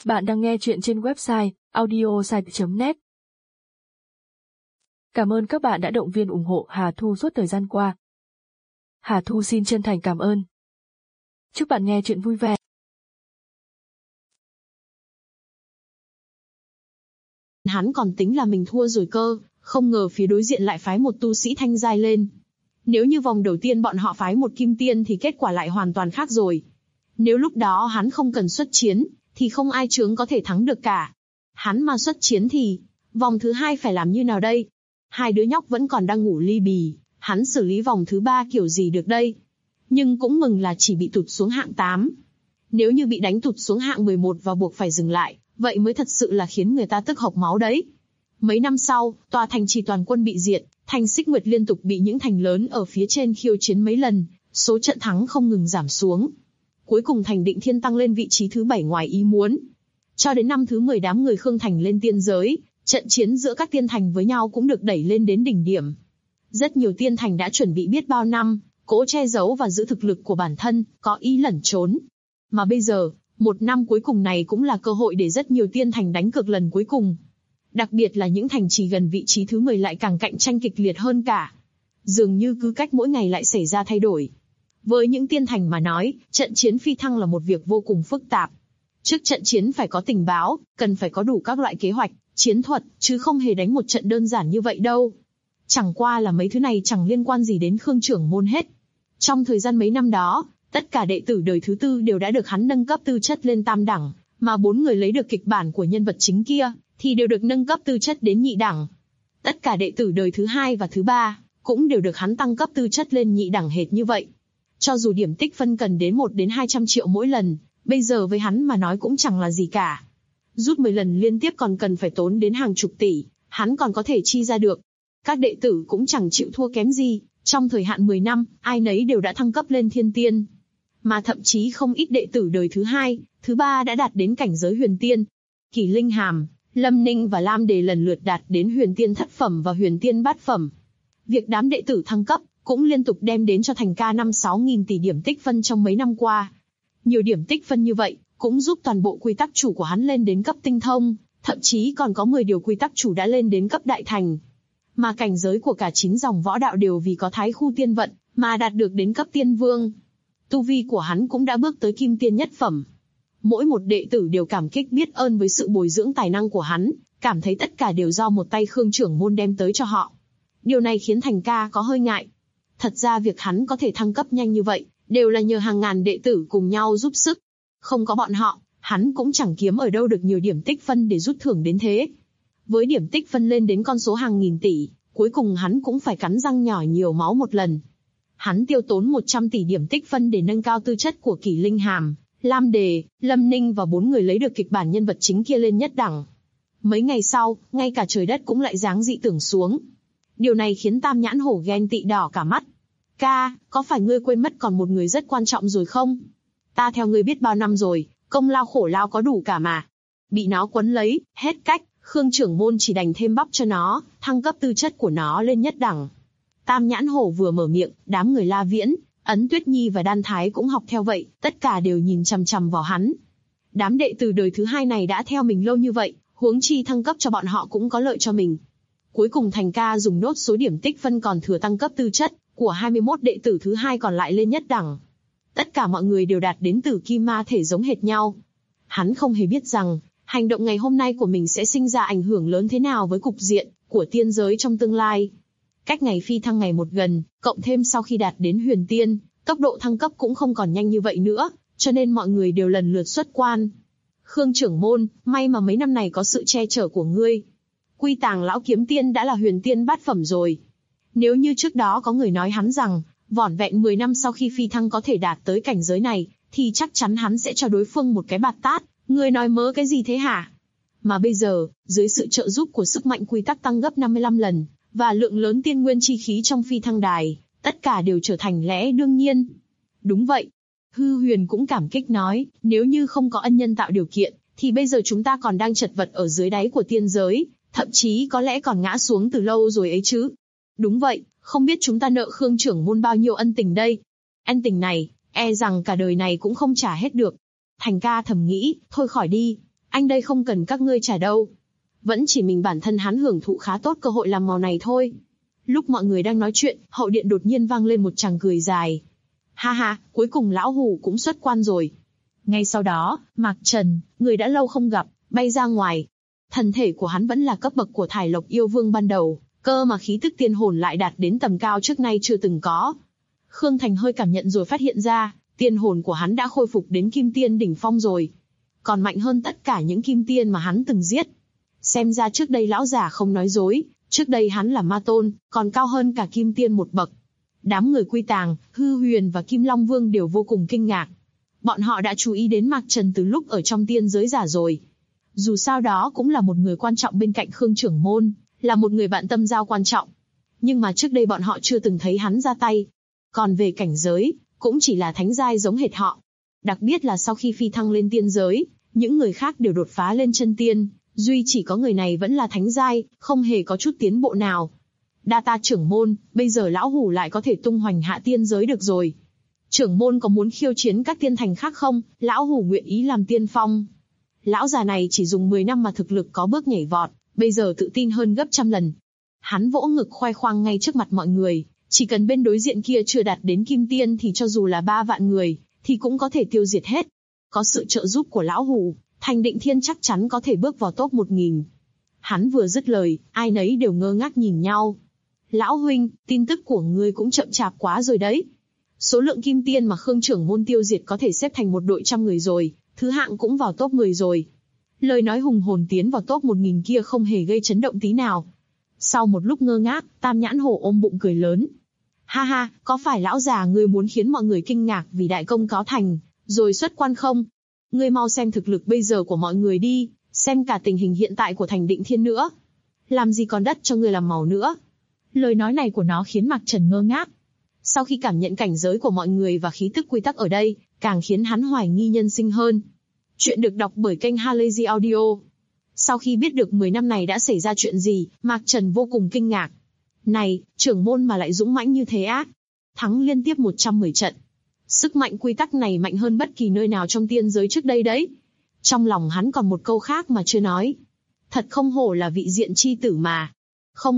Bạn đang nghe chuyện trên website audiosite.net. Cảm ơn các bạn đã động viên ủng hộ Hà Thu suốt thời gian qua. Hà Thu xin chân thành cảm ơn. Chúc bạn nghe chuyện vui vẻ. Hắn còn tính là mình thua rồi cơ, không ngờ phía đối diện lại phái một tu sĩ thanh giai lên. Nếu như vòng đầu tiên bọn họ phái một kim tiên thì kết quả lại hoàn toàn khác rồi. Nếu lúc đó hắn không cần xuất chiến, thì không ai chướng có thể thắng được cả. Hắn mà xuất chiến thì, vòng thứ hai phải làm như nào đây? Hai đứa nhóc vẫn còn đang ngủ li bì, hắn xử lý vòng thứ ba kiểu gì được đây? Nhưng cũng mừng là chỉ bị tụt xuống hạng 8. Nếu như bị đánh tụt xuống hạng 11 và buộc phải dừng lại, vậy mới thật sự là khiến người ta tức hộc máu đấy. Mấy năm sau, tòa thành trì toàn quân bị diệt, thành Xích Nguyệt liên tục bị những thành lớn ở phía trên khiêu chiến mấy lần, số trận thắng không ngừng giảm xuống. Cuối cùng thành Định Thiên tăng lên vị trí thứ 7 ngoài ý muốn. Cho đến năm thứ 10 đám người Khương Thành lên tiên giới, trận chiến giữa các tiên thành với nhau cũng được đẩy lên đến đỉnh điểm. Rất nhiều tiên thành đã chuẩn bị biết bao năm, cố che giấu và giữ thực lực của bản thân, có ý lẩn trốn. Mà bây giờ, một năm cuối cùng này cũng là cơ hội để rất nhiều tiên thành đánh cược lần cuối cùng. Đặc biệt là những thành trì gần vị trí thứ 10 lại càng cạnh tranh kịch liệt hơn cả. Dường như cứ cách mỗi ngày lại xảy ra thay đổi. Với những tiên thành mà nói, trận chiến phi thăng là một việc vô cùng phức tạp. Trước trận chiến phải có tình báo, cần phải có đủ các loại kế hoạch, chiến thuật, chứ không hề đánh một trận đơn giản như vậy đâu. Chẳng qua là mấy thứ này chẳng liên quan gì đến Khương trưởng môn hết. Trong thời gian mấy năm đó, tất cả đệ tử đời thứ 4 đều đã được hắn nâng cấp tư chất lên tam đẳng, mà 4 người lấy được kịch bản của nhân vật chính kia, thì đều được nâng cấp tư chất đến nhị đẳng. Tất cả đệ tử đời thứ 2 và thứ 3, cũng đều được hắn tăng cấp tư chất lên nhị đẳng hệt như vậy. Cho dù điểm tích phân cần đến 1 đến 200 triệu mỗi lần, bây giờ với hắn mà nói cũng chẳng là gì cả. Rút 10 lần liên tiếp còn cần phải tốn đến hàng chục tỷ, hắn còn có thể chi ra được. Các đệ tử cũng chẳng chịu thua kém gì, trong thời hạn 10 năm, ai nấy đều đã thăng cấp lên thiên tiên. Mà thậm chí không ít đệ tử đời thứ 2, thứ 3 đã đạt đến cảnh giới huyền tiên. Kỳ Linh Hàm, Lâm Ninh và Lam Đề lần lượt đạt đến huyền tiên thất phẩm và huyền tiên bát phẩm. Việc đám đệ tử thăng cấp cũng liên tục đem đến cho Thành Ca 5-6 nghìn tỷ điểm tích phân trong mấy năm qua. Nhiều điểm tích phân như vậy, cũng giúp toàn bộ quy tắc chủ của hắn lên đến cấp tinh thông, thậm chí còn có 10 điều quy tắc chủ đã lên đến cấp đại thành. Mà cảnh giới của cả 9 dòng võ đạo đều vì có thái khu tiên vận, mà đạt được đến cấp tiên vương. Tu vi của hắn cũng đã bước tới kim tiên nhất phẩm. Mỗi một đệ tử đều cảm kích biết ơn với sự bồi dưỡng tài năng của hắn, cảm thấy tất cả đều do một tay Khương trưởng môn đem tới cho họ. Điều này khiến Thành Ca có hơi ngại. Thật ra việc hắn có thể thăng cấp nhanh như vậy, đều là nhờ hàng ngàn đệ tử cùng nhau giúp sức. Không có bọn họ, hắn cũng chẳng kiếm ở đâu được nhiều điểm tích phân để rút thưởng đến thế. Với điểm tích phân lên đến con số hàng nghìn tỷ, cuối cùng hắn cũng phải cắn răng nhỏ nhiều máu một lần. Hắn tiêu tốn 100 tỷ điểm tích phân để nâng cao tư chất của Kỳ Linh Hàm, Lam Đề, Lâm Ninh và 4 người lấy được kịch bản nhân vật chính kia lên nhất đẳng. Mấy ngày sau, ngay cả trời đất cũng lại giáng dị tưởng xuống. Điều này khiến Tam Nhãn Hổ ghen tị đỏ cả mắt. Ca, có phải ngươi quên mất còn một người rất quan trọng rồi không? Ta theo ngươi biết bao năm rồi, công lao khổ lao có đủ cả mà. Bị nó quấn lấy, hết cách, Khương trưởng môn chỉ đành thêm bắp cho nó, thăng cấp tư chất của nó lên nhất đẳng. Tam Nhãn Hổ vừa mở miệng, đám người La Viễn, Ấn Tuyết Nhi và Đan Thái cũng học theo vậy, tất cả đều nhìn chằm chằm vào hắn. Đám đệ tử đời thứ 2 này đã theo mình lâu như vậy, huống chi thăng cấp cho bọn họ cũng có lợi cho mình. Cuối cùng Thành Ca dùng nốt số điểm tích phân còn thừa tăng cấp tư chất của 21 đệ tử thứ 2 còn lại lên nhất đẳng. Tất cả mọi người đều đạt đến tử kim ma thể giống hệt nhau. Hắn không hề biết rằng, hành động ngày hôm nay của mình sẽ sinh ra ảnh hưởng lớn thế nào với cục diện của tiên giới trong tương lai. Cách ngày phi thăng ngày một gần, cộng thêm sau khi đạt đến huyền tiên, tốc độ thăng cấp cũng không còn nhanh như vậy nữa, cho nên mọi người đều lần lượt xuất quan. Khương trưởng môn, may mà mấy năm này có sự che chở của ngươi. Quy Tàng lão kiếm tiên đã là huyền tiên bát phẩm rồi. Nếu như trước đó có người nói hắn rằng, vỏn vẹn 10 năm sau khi phi thăng có thể đạt tới cảnh giới này, thì chắc chắn hắn sẽ cho đối phương một cái bạt tát. Ngươi nói mớ cái gì thế hả? Mà bây giờ, dưới sự trợ giúp của sức mạnh quy tắc tăng gấp 55 lần, và lượng lớn tiên nguyên chi khí trong phi thăng đài, tất cả đều trở thành lẽ đương nhiên. Đúng vậy. Hư Huyền cũng cảm kích nói, nếu như không có ân nhân tạo điều kiện, thì bây giờ chúng ta còn đang chật vật ở dưới đáy của tiên giới, thậm chí có lẽ còn ngã xuống từ lâu rồi ấy chứ. Đúng vậy, không biết chúng ta nợ Khương trưởng môn bao nhiêu ân tình đây. Ân tình này, e rằng cả đời này cũng không trả hết được. Thành Ca thầm nghĩ, thôi khỏi đi. Anh đây không cần các ngươi trả đâu. Vẫn chỉ mình bản thân hắn hưởng thụ khá tốt cơ hội làm màu này thôi. Lúc mọi người đang nói chuyện, hậu điện đột nhiên vang lên một tràng cười dài. Ha ha, cuối cùng lão hủ cũng xuất quan rồi. Ngay sau đó, Mạc Trần, người đã lâu không gặp, bay ra ngoài. Thân thể của hắn vẫn là cấp bậc của Thải Lộc yêu vương ban đầu, cơ mà khí tức tiên hồn lại đạt đến tầm cao trước nay chưa từng có. Khương Thành hơi cảm nhận rồi phát hiện ra, tiên hồn của hắn đã khôi phục đến kim tiên đỉnh phong rồi. Còn mạnh hơn tất cả những kim tiên mà hắn từng giết. Xem ra trước đây lão già không nói dối, trước đây hắn là ma tôn, còn cao hơn cả kim tiên một bậc. Đám người Quy Tàng, Hư Huyền và Kim Long Vương đều vô cùng kinh ngạc. Bọn họ đã chú ý đến Mạc Trần từ lúc ở trong tiên giới giả rồi. Dù sao đó cũng là một người quan trọng bên cạnh Khương trưởng môn, là một người bạn tâm giao quan trọng. Nhưng mà trước đây bọn họ chưa từng thấy hắn ra tay. Còn về cảnh giới, cũng chỉ là thánh giai giống hệt họ. Đặc biệt là sau khi phi thăng lên tiên giới, những người khác đều đột phá lên chân tiên, duy chỉ có người này vẫn là thánh giai, không hề có chút tiến bộ nào. Đa ta trưởng môn, bây giờ lão hủ lại có thể tung hoành hạ tiên giới được rồi. Trưởng môn có muốn khiêu chiến các tiên thành khác không? Lão hủ nguyện ý làm tiên phong. Lão già này chỉ dùng 10 năm mà thực lực có bước nhảy vọt, bây giờ tự tin hơn gấp trăm lần. Hắn vỗ ngực khoe khoang ngay trước mặt mọi người, chỉ cần bên đối diện kia chưa đạt đến kim tiên thì cho dù là 3 vạn người, thì cũng có thể tiêu diệt hết. Có sự trợ giúp của lão hủ, Thành Định Thiên chắc chắn có thể bước vào top 1000. Hắn vừa dứt lời, ai nấy đều ngơ ngác nhìn nhau. Lão huynh, tin tức của ngươi cũng chậm chạp quá rồi đấy. Số lượng kim tiên mà Khương trưởng môn tiêu diệt có thể xếp thành một đội 100 người rồi, thứ hạng cũng vào top 10 rồi. Lời nói hùng hồn tiến vào top 1000 kia không hề gây chấn động tí nào. Sau một lúc ngơ ngác, Tam Nhãn Hổ ôm bụng cười lớn. Ha ha, có phải lão già ngươi muốn khiến mọi người kinh ngạc vì đại công có thành, rồi xuất quan không? Ngươi mau xem thực lực bây giờ của mọi người đi, xem cả tình hình hiện tại của Thành Định Thiên nữa. Làm gì còn đất cho ngươi làm màu nữa? Lời nói này của nó khiến Mạc Trần ngơ ngác. Sau khi cảm nhận cảnh giới của mọi người và khí tức quy tắc ở đây, càng khiến hắn hoài nghi nhân sinh hơn. Chuyện được đọc bởi kênh Halazy Audio. Sau khi biết được 10 năm này đã xảy ra chuyện gì, Mạc Trần vô cùng kinh ngạc. Này, trưởng môn mà lại dũng mãnh như thế á? Thắng liên tiếp 110 trận. Sức mạnh quy tắc này mạnh hơn bất kỳ nơi nào trong tiên giới trước đây đấy. Trong lòng hắn còn một câu khác mà chưa nói. Thật không hổ là vị diện chi tử mà. Không,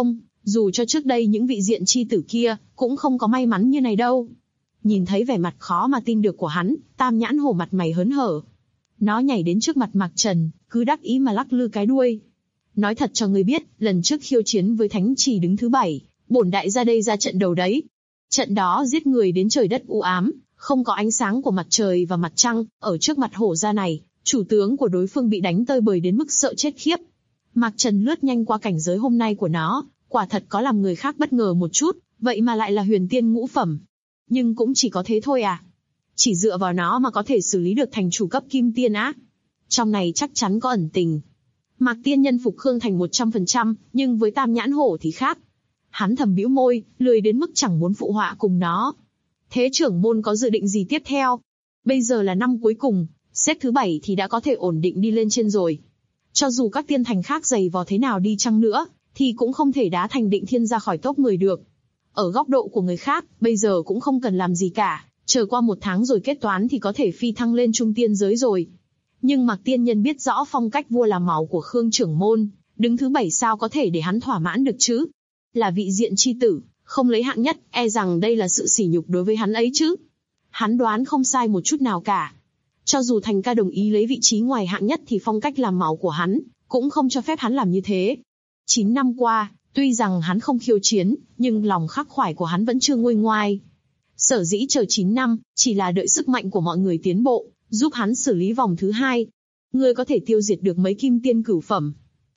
dù cho trước đây những vị diện chi tử kia, cũng không có may mắn như này đâu. Nhìn thấy vẻ mặt khó mà tin được của hắn, Tam Nhãn Hổ mặt mày hớn hở. Nó nhảy đến trước mặt Mạc Trần, cứ đắc ý mà lắc lư cái đuôi. Nói thật cho ngươi biết, lần trước khiêu chiến với Thánh Trì đứng thứ 7, bổn đại ra đây ra trận đầu đấy. Trận đó giết người đến trời đất u ám, không có ánh sáng của mặt trời và mặt trăng, ở trước mặt hổ gia này, chủ tướng của đối phương bị đánh tơi bời đến mức sợ chết khiếp. Mạc Trần lướt nhanh qua cảnh giới hôm nay của nó, quả thật có làm người khác bất ngờ một chút, vậy mà lại là huyền tiên ngũ phẩm. Nhưng cũng chỉ có thế thôi à? Chỉ dựa vào nó mà có thể xử lý được thành chủ cấp kim tiên á? Trong này chắc chắn có ẩn tình. Mạc tiên nhân phục Khương Thành 100%, nhưng với Tam Nhãn Hổ thì khác. Hắn thầm bĩu môi, lười đến mức chẳng muốn phụ họa cùng nó. Thế trưởng môn có dự định gì tiếp theo? Bây giờ là năm cuối cùng, xếp thứ 7 thì đã có thể ổn định đi lên trên rồi. Cho dù các tiên thành khác dày vò thế nào đi chăng nữa, thì cũng không thể đá Thành Định Thiên ra khỏi top 10 được. Ở góc độ của người khác, bây giờ cũng không cần làm gì cả, chờ qua 1 tháng rồi kết toán thì có thể phi thăng lên trung tiên giới rồi. Nhưng Mạc tiên nhân biết rõ phong cách vua làm màu của Khương trưởng môn, đứng thứ 7 sao có thể để hắn thỏa mãn được chứ? Là vị diện chi tử, không lấy hạng nhất, e rằng đây là sự sỉ nhục đối với hắn ấy chứ. Hắn đoán không sai một chút nào cả. Cho dù Thành ca đồng ý lấy vị trí ngoài hạng nhất thì phong cách làm màu của hắn cũng không cho phép hắn làm như thế. 9 năm qua, tuy rằng hắn không khiêu chiến, nhưng lòng khắc khoải của hắn vẫn chưa nguôi ngoai. Sở dĩ chờ 9 năm, chỉ là đợi sức mạnh của mọi người tiến bộ, giúp hắn xử lý vòng thứ 2. Ngươi có thể tiêu diệt được mấy kim tiên cửu phẩm.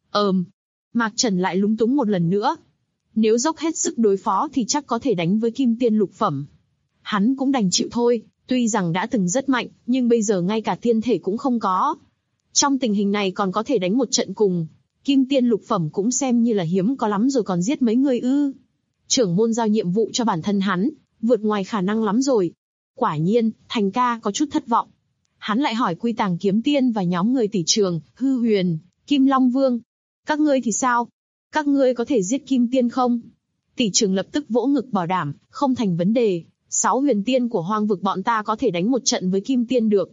Mạc Trần lại lúng túng một lần nữa. Nếu dốc hết sức đối phó thì chắc có thể đánh với kim tiên lục phẩm. Hắn cũng đành chịu thôi, tuy rằng đã từng rất mạnh, nhưng bây giờ ngay cả tiên thể cũng không có. Trong tình hình này còn có thể đánh một trận cùng. Kim tiên lục phẩm cũng xem như là hiếm có lắm rồi còn giết mấy người ư. Trưởng môn giao nhiệm vụ cho bản thân hắn, vượt ngoài khả năng lắm rồi. Quả nhiên, Thành ca có chút thất vọng. Hắn lại hỏi Quy Tàng Kiếm Tiên và nhóm người Tỷ Trường, Hư Huyền, Kim Long Vương. Các ngươi thì sao? Các ngươi có thể giết Kim Tiên không? Tỷ Trường lập tức vỗ ngực bảo đảm, không thành vấn đề. 6 huyền tiên của hoang vực bọn ta có thể đánh một trận với Kim Tiên được.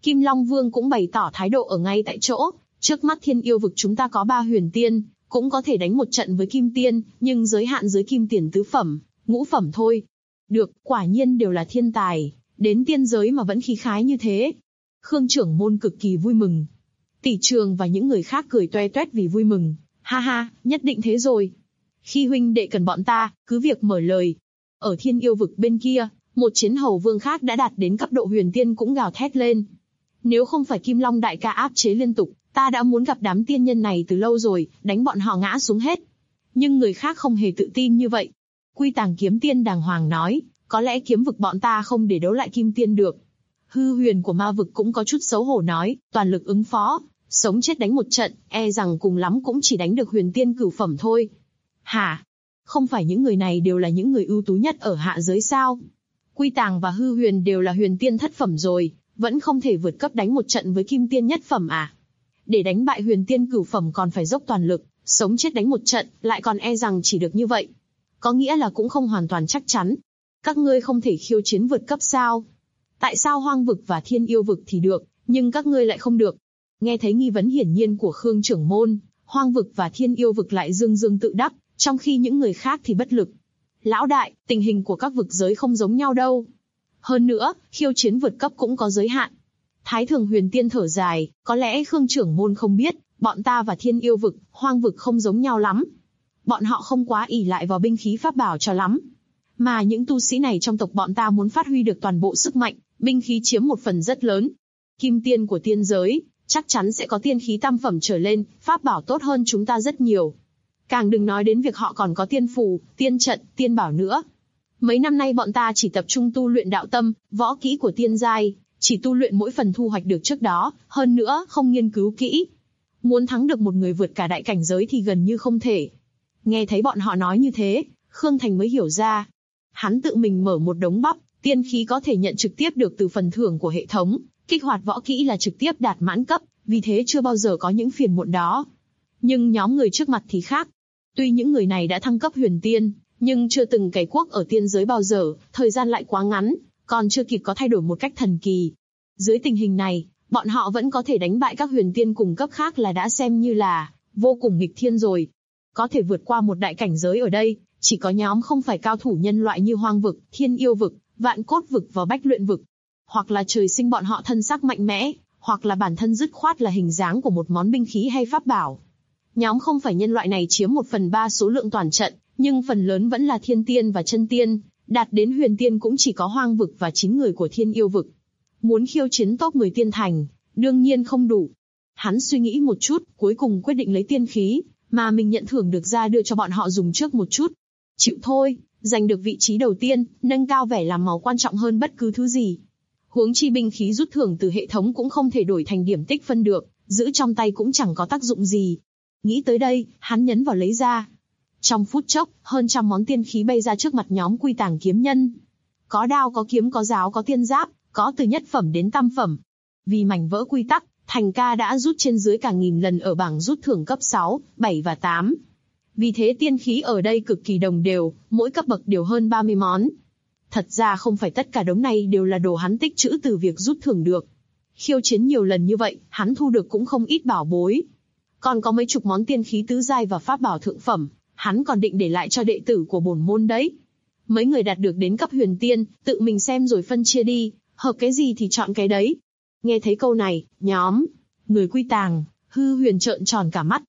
Kim Long Vương cũng bày tỏ thái độ ở ngay tại chỗ, trước mắt Thiên Yêu vực chúng ta có 3 huyền tiên, cũng có thể đánh một trận với Kim Tiên, nhưng giới hạn dưới Kim Tiền tứ phẩm, ngũ phẩm thôi. Được, quả nhiên đều là thiên tài, đến tiên giới mà vẫn khí khái như thế. Khương trưởng môn cực kỳ vui mừng. Tỷ Trường và những người khác cười toe toét vì vui mừng. Ha ha, nhất định thế rồi. Khi huynh đệ cần bọn ta, cứ việc mở lời. Ở Thiên Yêu vực bên kia, một chiến hầu vương khác đã đạt đến cấp độ huyền tiên cũng gào thét lên. Nếu không phải Kim Long đại ca áp chế liên tục, ta đã muốn gặp đám tiên nhân này từ lâu rồi, đánh bọn họ ngã xuống hết. Nhưng người khác không hề tự tin như vậy. Quy Tàng kiếm tiên đàng hoàng nói, có lẽ kiếm vực bọn ta không để đấu lại Kim Tiên được. Hư Huyền của ma vực cũng có chút xấu hổ nói, toàn lực ứng phó, sống chết đánh một trận, e rằng cùng lắm cũng chỉ đánh được huyền tiên cửu phẩm thôi. Hả? Không phải những người này đều là những người ưu tú nhất ở hạ giới sao? Quy Tàng và Hư Huyền đều là huyền tiên thất phẩm rồi, vẫn không thể vượt cấp đánh một trận với Kim Tiên nhất phẩm à? Để đánh bại huyền tiên cửu phẩm còn phải dốc toàn lực, sống chết đánh một trận, lại còn e rằng chỉ được như vậy. Có nghĩa là cũng không hoàn toàn chắc chắn. Các ngươi không thể khiêu chiến vượt cấp sao? Tại sao Hoang vực và Thiên Yêu vực thì được, nhưng các ngươi lại không được? Nghe thấy nghi vấn hiển nhiên của Khương trưởng môn, Hoang vực và Thiên Yêu vực lại dương dương tự đắc, trong khi những người khác thì bất lực. Lão đại, tình hình của các vực giới không giống nhau đâu. Hơn nữa, khiêu chiến vượt cấp cũng có giới hạn. Thái Thường Huyền Tiên thở dài, có lẽ Khương trưởng môn không biết, bọn ta và Thiên Yêu vực, Hoang vực không giống nhau lắm. Bọn họ không quá ỷ lại vào binh khí pháp bảo cho lắm. Mà những tu sĩ này trong tộc bọn ta muốn phát huy được toàn bộ sức mạnh, binh khí chiếm một phần rất lớn. Kim Tiên của tiên giới, chắc chắn sẽ có tiên khí tam phẩm trở lên, pháp bảo tốt hơn chúng ta rất nhiều. Càng đừng nói đến việc họ còn có tiên phù, tiên trận, tiên bảo nữa. Mấy năm nay bọn ta chỉ tập trung tu luyện đạo tâm, võ kỹ của tiên giai, chỉ tu luyện mỗi phần thu hoạch được trước đó, hơn nữa không nghiên cứu kỹ. Muốn thắng được một người vượt cả đại cảnh giới thì gần như không thể. Nghe thấy bọn họ nói như thế, Khương Thành mới hiểu ra. Hắn tự mình mở một đống bắp, tiên khí có thể nhận trực tiếp được từ phần thưởng của hệ thống, kích hoạt võ kỹ là trực tiếp đạt mãn cấp, vì thế chưa bao giờ có những phiền muộn đó. Nhưng nhóm người trước mặt thì khác. Tuy những người này đã thăng cấp huyền tiên, nhưng chưa từng cày cuốc ở tiên giới bao giờ, thời gian lại quá ngắn, còn chưa kịp có thay đổi một cách thần kỳ. Dưới tình hình này, bọn họ vẫn có thể đánh bại các huyền tiên cùng cấp khác là đã xem như là vô cùng nghịch thiên rồi. Có thể vượt qua một đại cảnh giới ở đây, chỉ có nhóm không phải cao thủ nhân loại như Hoang vực, Thiên Yêu vực, Vạn Cốt vực và Bách Luyện vực. Hoặc là trời sinh bọn họ thân sắc mạnh mẽ, hoặc là bản thân dứt khoát là hình dáng của một món binh khí hay pháp bảo. Nhóm không phải nhân loại này chiếm 1/3 số lượng toàn trận, nhưng phần lớn vẫn là thiên tiên và chân tiên, đạt đến huyền tiên cũng chỉ có Hoang vực và 9 người của Thiên Yêu vực. Muốn khiêu chiến top 10 tiên thành, đương nhiên không đủ. Hắn suy nghĩ một chút, cuối cùng quyết định lấy tiên khí mà mình nhận thưởng được ra đưa cho bọn họ dùng trước một chút. Chịu thôi, giành được vị trí đầu tiên, nâng cao vẻ làm màu quan trọng hơn bất cứ thứ gì. Huống chi binh khí rút thưởng từ hệ thống cũng không thể đổi thành điểm tích phân được, giữ trong tay cũng chẳng có tác dụng gì. Nghĩ tới đây, hắn nhấn vào lấy ra. Trong phút chốc, hơn trăm món tiên khí bay ra trước mặt nhóm Quy Tàng kiếm nhân. Có đao, có kiếm, có giáo, có tiên giáp, có từ nhất phẩm đến tam phẩm. Vì mảnh vỡ quy tắc, Thành ca đã rút trên dưới cả 1000 lần ở bảng rút thưởng cấp 6, 7 và 8. Vì thế tiên khí ở đây cực kỳ đồng đều, mỗi cấp bậc đều hơn 30 món. Thật ra không phải tất cả đống này đều là đồ hắn tích trữ từ việc rút thưởng được. Khiêu chiến nhiều lần như vậy, hắn thu được cũng không ít bảo bối. Còn có mấy chục món tiên khí tứ giai và pháp bảo thượng phẩm, hắn còn định để lại cho đệ tử của bổn môn đấy. Mấy người đạt được đến cấp huyền tiên, tự mình xem rồi phân chia đi, hợp cái gì thì chọn cái đấy. Nghe thấy câu này, nhóm người Quy Tàng, Hư Huyền trợn tròn cả mắt.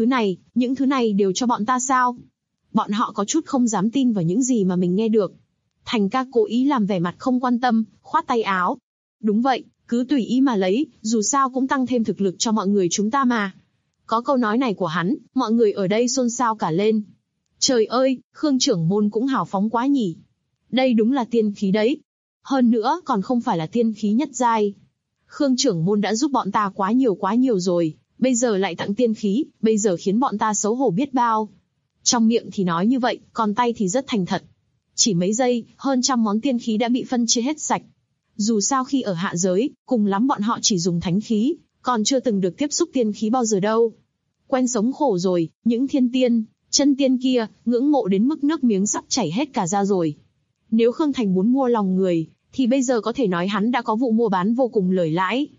Những thứ này đều cho bọn ta sao? Bọn họ có chút không dám tin vào những gì mà mình nghe được. Thành ca cố ý làm vẻ mặt không quan tâm, khoát tay áo. Đúng vậy, cứ tùy ý mà lấy, dù sao cũng tăng thêm thực lực cho mọi người chúng ta mà. Có câu nói này của hắn, mọi người ở đây xôn xao cả lên. Trời ơi, Khương trưởng môn cũng hào phóng quá nhỉ. Đây đúng là tiên khí đấy. Hơn nữa còn không phải là tiên khí nhất giai. Khương trưởng môn đã giúp bọn ta quá nhiều rồi, bây giờ lại tặng tiên khí, bây giờ khiến bọn ta xấu hổ biết bao. Trong miệng thì nói như vậy, còn tay thì rất thành thật. Chỉ mấy giây, hơn trăm món tiên khí đã bị phân chia hết sạch. Dù sao khi ở hạ giới, cùng lắm bọn họ chỉ dùng thánh khí, còn chưa từng được tiếp xúc tiên khí bao giờ đâu. Quen sống khổ rồi, những thiên tiên, chân tiên kia, ngưỡng mộ đến mức nước miếng sắp chảy hết cả ra rồi. Nếu Khương Thành muốn mua lòng người, thì bây giờ có thể nói hắn đã có vụ mua bán vô cùng lời lãi.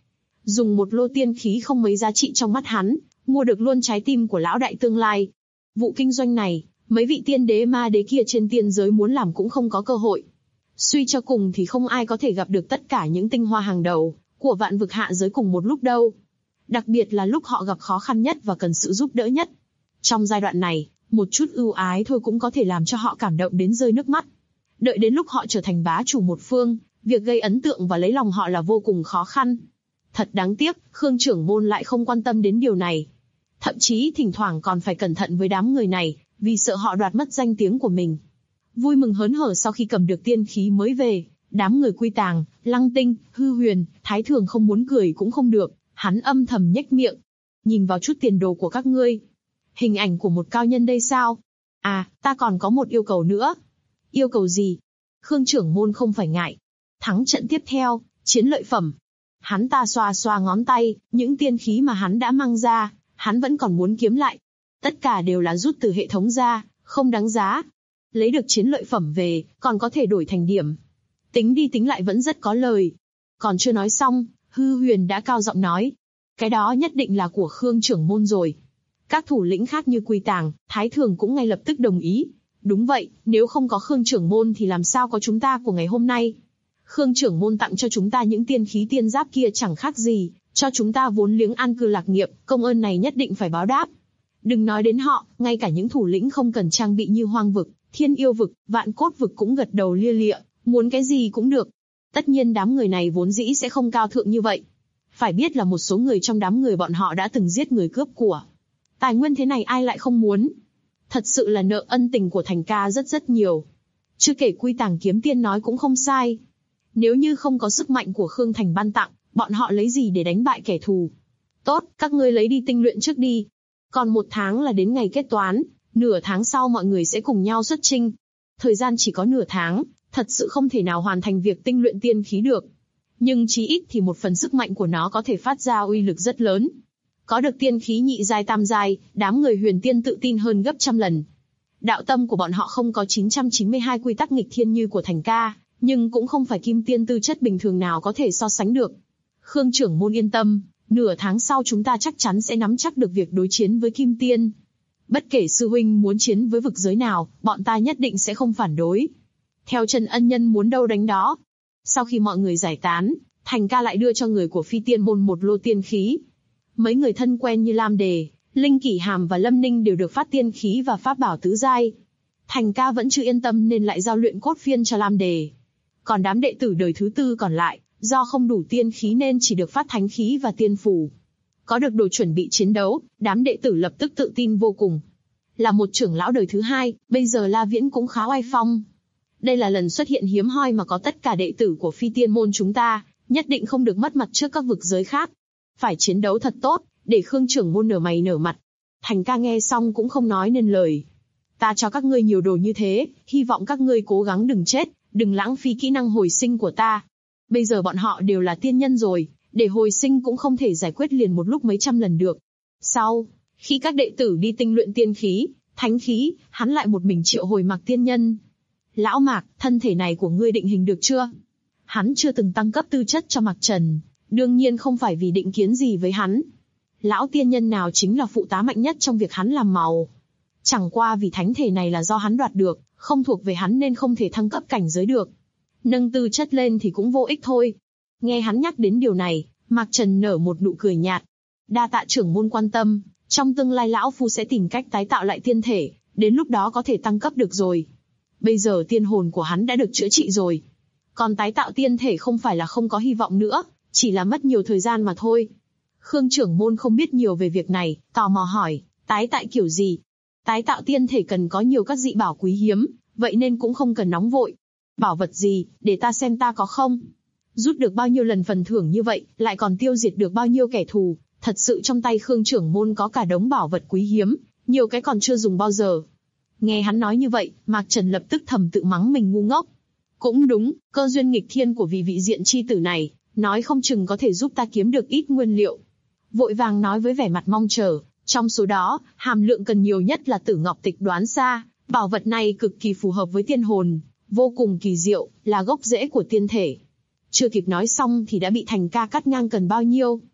dùng một lô tiên khí không mấy giá trị trong mắt hắn, mua được luôn trái tim của lão đại tương lai. Vụ kinh doanh này, mấy vị tiên đế ma đế kia trên tiên giới muốn làm cũng không có cơ hội. Suy cho cùng thì không ai có thể gặp được tất cả những tinh hoa hàng đầu của vạn vực hạ giới cùng một lúc đâu. Đặc biệt là lúc họ gặp khó khăn nhất và cần sự giúp đỡ nhất. Trong giai đoạn này, một chút ưu ái thôi cũng có thể làm cho họ cảm động đến rơi nước mắt. Đợi đến lúc họ trở thành bá chủ một phương, việc gây ấn tượng và lấy lòng họ là vô cùng khó khăn. Thật đáng tiếc, Khương trưởng môn lại không quan tâm đến điều này. Thậm chí thỉnh thoảng còn phải cẩn thận với đám người này, vì sợ họ đoạt mất danh tiếng của mình. Vui mừng hớn hở sau khi cầm được tiên khí mới về, đám người Quy Tàng, Lăng Tinh, Hư Huyền, Thái Thường không muốn cười cũng không được, hắn âm thầm nhếch miệng. Nhìn vào chút tiền đồ của các ngươi. Hình ảnh của một cao nhân đây sao? À, ta còn có một yêu cầu nữa. Yêu cầu gì? Khương trưởng môn không phải ngại. Thắng trận tiếp theo, chiến lợi phẩm. Hắn ta xoa xoa ngón tay, những tiên khí mà hắn đã mang ra, hắn vẫn còn muốn kiếm lại. Tất cả đều là rút từ hệ thống ra, không đáng giá. Lấy được chiến lợi phẩm về, còn có thể đổi thành điểm. Tính đi tính lại vẫn rất có lời. Còn chưa nói xong, Hư Huyền đã cao giọng nói. Cái đó nhất định là của Khương trưởng môn rồi. Các thủ lĩnh khác như Quy Tàng, Thái Thường cũng ngay lập tức đồng ý. Đúng vậy, nếu không có Khương trưởng môn thì làm sao có chúng ta của ngày hôm nay. Khương trưởng môn tặng cho chúng ta những tiên khí tiên giáp kia chẳng khác gì, cho chúng ta vốn liếng an cư lạc nghiệp, công ơn này nhất định phải báo đáp. Đừng nói đến họ, ngay cả những thủ lĩnh không cần trang bị như Hoang vực, Thiên Yêu vực, Vạn Cốt vực cũng gật đầu lia lịa, muốn cái gì cũng được. Tất nhiên đám người này vốn dĩ sẽ không cao thượng như vậy. Phải biết là một số người trong đám người bọn họ đã từng giết người cướp của. Tài nguyên thế này ai lại không muốn. Thật sự là nợ ân tình của Thành ca rất nhiều. Chưa kể Quy Tàng kiếm tiên nói cũng không sai. Nếu như không có sức mạnh của Khương Thành ban tặng, bọn họ lấy gì để đánh bại kẻ thù? Tốt, các ngươi lấy đi tinh luyện trước đi. Còn 1 tháng là đến ngày kết toán, nửa tháng sau mọi người sẽ cùng nhau xuất chinh. Thời gian chỉ có nửa tháng, thật sự không thể nào hoàn thành việc tinh luyện tiên khí được. Nhưng chí ít thì một phần sức mạnh của nó có thể phát ra uy lực rất lớn. Có được tiên khí nhị giai tam giai, đám người huyền tiên tự tin hơn gấp trăm lần. Đạo tâm của bọn họ không có 992 quy tắc nghịch thiên như của Thành ca, nhưng cũng không phải kim tiên tư chất bình thường nào có thể so sánh được. Khương trưởng môn yên tâm, nửa tháng sau chúng ta chắc chắn sẽ nắm chắc được việc đối chiến với kim tiên. Bất kể sư huynh muốn chiến với vực giới nào, bọn ta nhất định sẽ không phản đối. Theo Trần ân nhân muốn đâu đánh đó. Sau khi mọi người giải tán, Thành ca lại đưa cho người của Phi Tiên môn một lô tiên khí. Mấy người thân quen như Lam Đề, Linh Kỷ Hàm và Lâm Ninh đều được phát tiên khí và pháp bảo tứ giai. Thành ca vẫn chưa yên tâm nên lại giao luyện cốt phiên cho Lam Đề. Còn đám đệ tử đời thứ tư còn lại, do không đủ tiên khí nên chỉ được phát thánh khí và tiên phù. Có được đồ chuẩn bị chiến đấu, đám đệ tử lập tức tự tin vô cùng. Là một trưởng lão đời thứ hai, bây giờ La Viễn cũng khá oai phong. Đây là lần xuất hiện hiếm hoi mà có tất cả đệ tử của Phi Tiên môn chúng ta, nhất định không được mất mặt trước các vực giới khác. Phải chiến đấu thật tốt, để Khương trưởng môn nở mày nở mặt. Thành ca nghe xong cũng không nói nên lời. Ta cho các ngươi nhiều đồ như thế, hy vọng các ngươi cố gắng đừng chết, đừng lãng phí kỹ năng hồi sinh của ta. Bây giờ bọn họ đều là tiên nhân rồi, để hồi sinh cũng không thể giải quyết liền một lúc mấy trăm lần được. Sau, khi các đệ tử đi tinh luyện tiên khí, thánh khí, hắn lại một mình triệu hồi Mạc tiên nhân. Lão Mạc, thân thể này của ngươi định hình được chưa? Hắn chưa từng tăng cấp tư chất cho Mạc Trần, đương nhiên không phải vì định kiến gì với hắn. Lão tiên nhân nào chính là phụ tá mạnh nhất trong việc hắn làm màu. Chẳng qua vì thánh thể này là do hắn đoạt được, không thuộc về hắn nên không thể thăng cấp cảnh giới được. Nâng tư chất lên thì cũng vô ích thôi. Nghe hắn nhắc đến điều này, Mạc Trần nở một nụ cười nhạt. Đa tạ trưởng môn quan tâm, trong tương lai lão phu sẽ tìm cách tái tạo lại tiên thể, đến lúc đó có thể tăng cấp được rồi. Bây giờ tiên hồn của hắn đã được chữa trị rồi. Còn tái tạo tiên thể không phải là không có hy vọng nữa, chỉ là mất nhiều thời gian mà thôi. Khương trưởng môn không biết nhiều về việc này, tò mò hỏi, tái tạo kiểu gì? Tái tạo tiên thể cần có nhiều các dị bảo quý hiếm, vậy nên cũng không cần nóng vội. Bảo vật gì, để ta xem ta có không? Rút được bao nhiêu lần phần thưởng như vậy, lại còn tiêu diệt được bao nhiêu kẻ thù, thật sự trong tay Khương trưởng môn có cả đống bảo vật quý hiếm, nhiều cái còn chưa dùng bao giờ. Nghe hắn nói như vậy, Mạc Trần lập tức thầm tự mắng mình ngu ngốc. Cũng đúng, cơ duyên nghịch thiên của vị diện chi tử này, nói không chừng có thể giúp ta kiếm được ít nguyên liệu. Vội vàng nói với vẻ mặt mong chờ, trong số đó, hàm lượng cần nhiều nhất là Tử Ngọc Tịch Đoán Xa, bảo vật này cực kỳ phù hợp với tiên hồn, vô cùng kỳ diệu, là gốc rễ của tiên thể. Chưa kịp nói xong thì đã bị Thành ca cắt ngang cần bao nhiêu.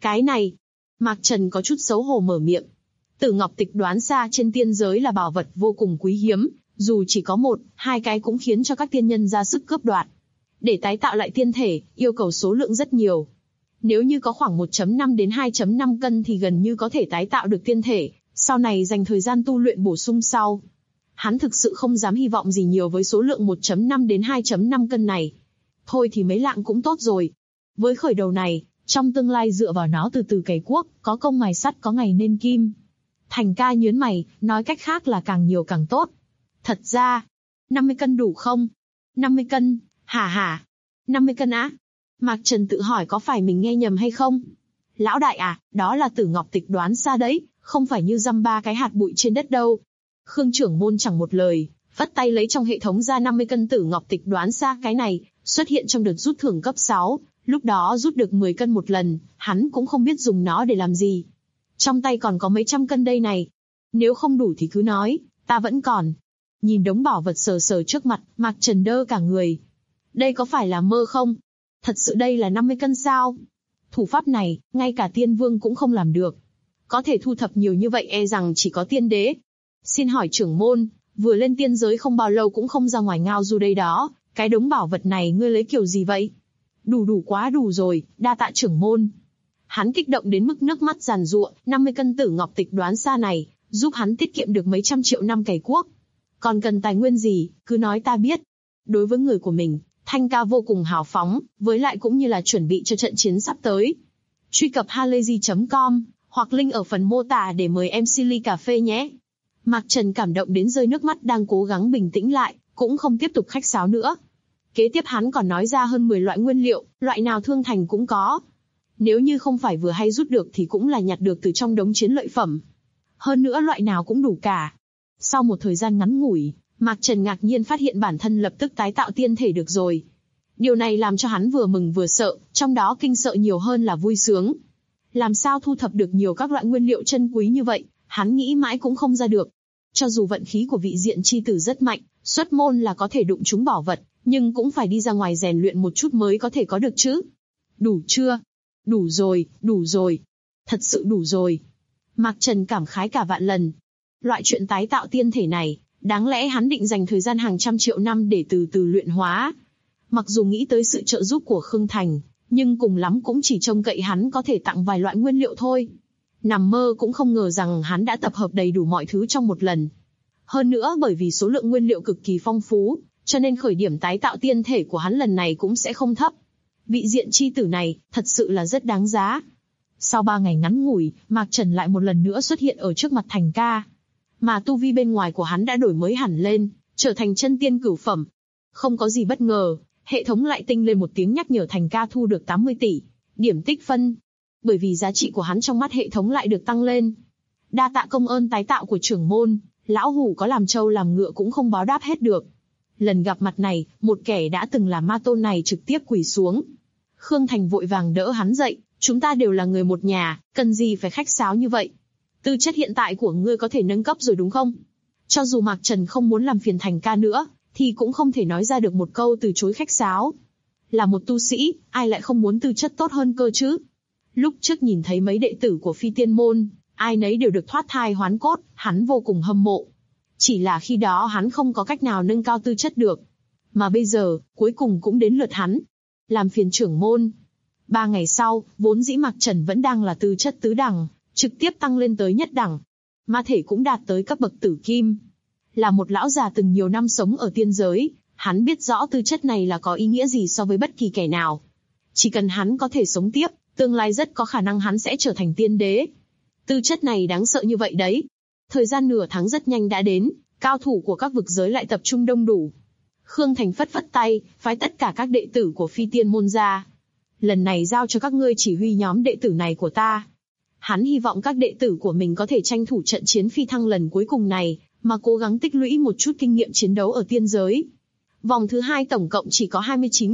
Cái này, Mạc Trần có chút xấu hổ mở miệng. Tử ngọc tịch đoán xa trên tiên giới là bảo vật vô cùng quý hiếm, dù chỉ có một, hai cái cũng khiến cho các tiên nhân ra sức cướp đoạt. Để tái tạo lại tiên thể, yêu cầu số lượng rất nhiều. Nếu như có khoảng 1.5 đến 2.5 cân thì gần như có thể tái tạo được tiên thể, sau này dành thời gian tu luyện bổ sung sau. Hắn thực sự không dám hy vọng gì nhiều với số lượng 1.5 đến 2.5 cân này. Thôi thì mấy lạng cũng tốt rồi. Với khởi đầu này, trong tương lai dựa vào nó từ từ cày cuốc, có công mài sắt có ngày nên kim. Thành ca nhớn mày, nói cách khác là càng nhiều càng tốt. Thật ra, 50 cân đủ không? 50 cân, hả? 50 cân á? Mạc Trần tự hỏi có phải mình nghe nhầm hay không? Lão đại à, đó là Tử Ngọc Tịch đoán xa đấy, không phải như dăm ba cái hạt bụi trên đất đâu. Khương trưởng môn chẳng một lời, vắt tay lấy trong hệ thống ra 50 cân Tử Ngọc Tịch đoán xa, cái này xuất hiện trong đợt rút thưởng cấp 6, lúc đó rút được 10 cân một lần, hắn cũng không biết dùng nó để làm gì. Trong tay còn có mấy trăm cân đây này. Nếu không đủ thì cứ nói, ta vẫn còn. Nhìn đống bảo vật sờ sờ trước mặt, Mạc Trần đơ cả người. Đây có phải là mơ không? Thật sự đây là 50 cân sao? Thủ pháp này, ngay cả tiên vương cũng không làm được. Có thể thu thập nhiều như vậy e rằng chỉ có tiên đế. Xin hỏi trưởng môn, vừa lên tiên giới không bao lâu cũng không ra ngoài ngao du đây đó, cái đống bảo vật này ngươi lấy kiểu gì vậy? Đủ quá đủ rồi, đa tạ trưởng môn. Hắn kích động đến mức nước mắt giàn giụa, 50 cân Tử Ngọc Tịch đoán xa này, giúp hắn tiết kiệm được mấy trăm triệu năm cày cuốc. Còn cần tài nguyên gì, cứ nói ta biết. Đối với người của mình, Thanh ca vô cùng hào phóng, với lại cũng như là chuẩn bị cho trận chiến sắp tới. Truy cập halayzi.com, hoặc link ở phần mô tả để mời MC ly cà phê nhé. Mạc Trần cảm động đến rơi nước mắt, đang cố gắng bình tĩnh lại, cũng không tiếp tục khách sáo nữa. Kế tiếp hắn còn nói ra hơn 10 loại nguyên liệu, loại nào thương thành cũng có. Nếu như không phải vừa hay rút được thì cũng là nhặt được từ trong đống chiến lợi phẩm. Hơn nữa loại nào cũng đủ cả. Sau một thời gian ngắn ngủi, Mạc Trần ngạc nhiên phát hiện bản thân lập tức tái tạo tiên thể được rồi. Điều này làm cho hắn vừa mừng vừa sợ, trong đó kinh sợ nhiều hơn là vui sướng. Làm sao thu thập được nhiều các loại nguyên liệu chân quý như vậy, hắn nghĩ mãi cũng không ra được. Cho dù vận khí của vị diện chi tử rất mạnh, xuất môn là có thể đụng trúng bảo vật, nhưng cũng phải đi ra ngoài rèn luyện một chút mới có thể có được chứ. Đủ chưa? Đủ rồi. Thật sự đủ rồi. Mạc Trần cảm khái cả vạn lần. Loại chuyện tái tạo tiên thể này, đáng lẽ hắn định dành thời gian hàng trăm triệu năm để từ từ luyện hóa. Mặc dù nghĩ tới sự trợ giúp của Khương Thành, nhưng cùng lắm cũng chỉ trông cậy hắn có thể tặng vài loại nguyên liệu thôi. Nằm mơ cũng không ngờ rằng hắn đã tập hợp đầy đủ mọi thứ trong một lần. Hơn nữa bởi vì số lượng nguyên liệu cực kỳ phong phú, cho nên khởi điểm tái tạo tiên thể của hắn lần này cũng sẽ không thấp. Vị diện chi tử này, thật sự là rất đáng giá. Sau 3 ngày ngắn ngủi, Mạc Trần lại một lần nữa xuất hiện ở trước mặt Thành ca. Mà tu vi bên ngoài của hắn đã đổi mới hẳn lên, trở thành chân tiên cửu phẩm. Không có gì bất ngờ, hệ thống lại tinh lên một tiếng nhắc nhở Thành ca thu được 80 tỷ điểm tích phân. Bởi vì giá trị của hắn trong mắt hệ thống lại được tăng lên. Đa tạ công ơn tái tạo của trưởng môn, lão hủ có làm trâu làm ngựa cũng không báo đáp hết được. Lần gặp mặt này, một kẻ đã từng là ma tôn này trực tiếp quỳ xuống. Khương Thành vội vàng đỡ hắn dậy, chúng ta đều là người một nhà, cần gì phải khách sáo như vậy. Tư chất hiện tại của ngươi có thể nâng cấp rồi đúng không? Cho dù Mạc Trần không muốn làm phiền Thành ca nữa, thì cũng không thể nói ra được một câu từ chối khách sáo. Là một tu sĩ, ai lại không muốn tư chất tốt hơn cơ chứ? Lúc trước nhìn thấy mấy đệ tử của Phi Tiên Môn, ai nấy đều được thoát thai hoán cốt, hắn vô cùng hâm mộ. Chỉ là khi đó hắn không có cách nào nâng cao tư chất được. Mà bây giờ, cuối cùng cũng đến lượt hắn. Làm phiền trưởng môn. 3 ngày sau, vốn dĩ Mạc Trần vẫn đang là tư chất tứ đẳng, trực tiếp tăng lên tới nhất đẳng. Ma thể cũng đạt tới cấp bậc tử kim. Là một lão già từng nhiều năm sống ở tiên giới, hắn biết rõ tư chất này là có ý nghĩa gì so với bất kỳ kẻ nào. Chỉ cần hắn có thể sống tiếp, tương lai rất có khả năng hắn sẽ trở thành tiên đế. Tư chất này đáng sợ như vậy đấy. Thời gian nửa tháng rất nhanh đã đến, cao thủ của các vực giới lại tập trung đông đủ. Khương Thành phất phất tay, phái tất cả các đệ tử của Phi Tiên Môn ra. Lần này giao cho các ngươi chỉ huy nhóm đệ tử này của ta. Hắn hy vọng các đệ tử của mình có thể tranh thủ trận chiến phi thăng lần cuối cùng này, mà cố gắng tích lũy một chút kinh nghiệm chiến đấu ở tiên giới. Vòng thứ 2 tổng cộng chỉ có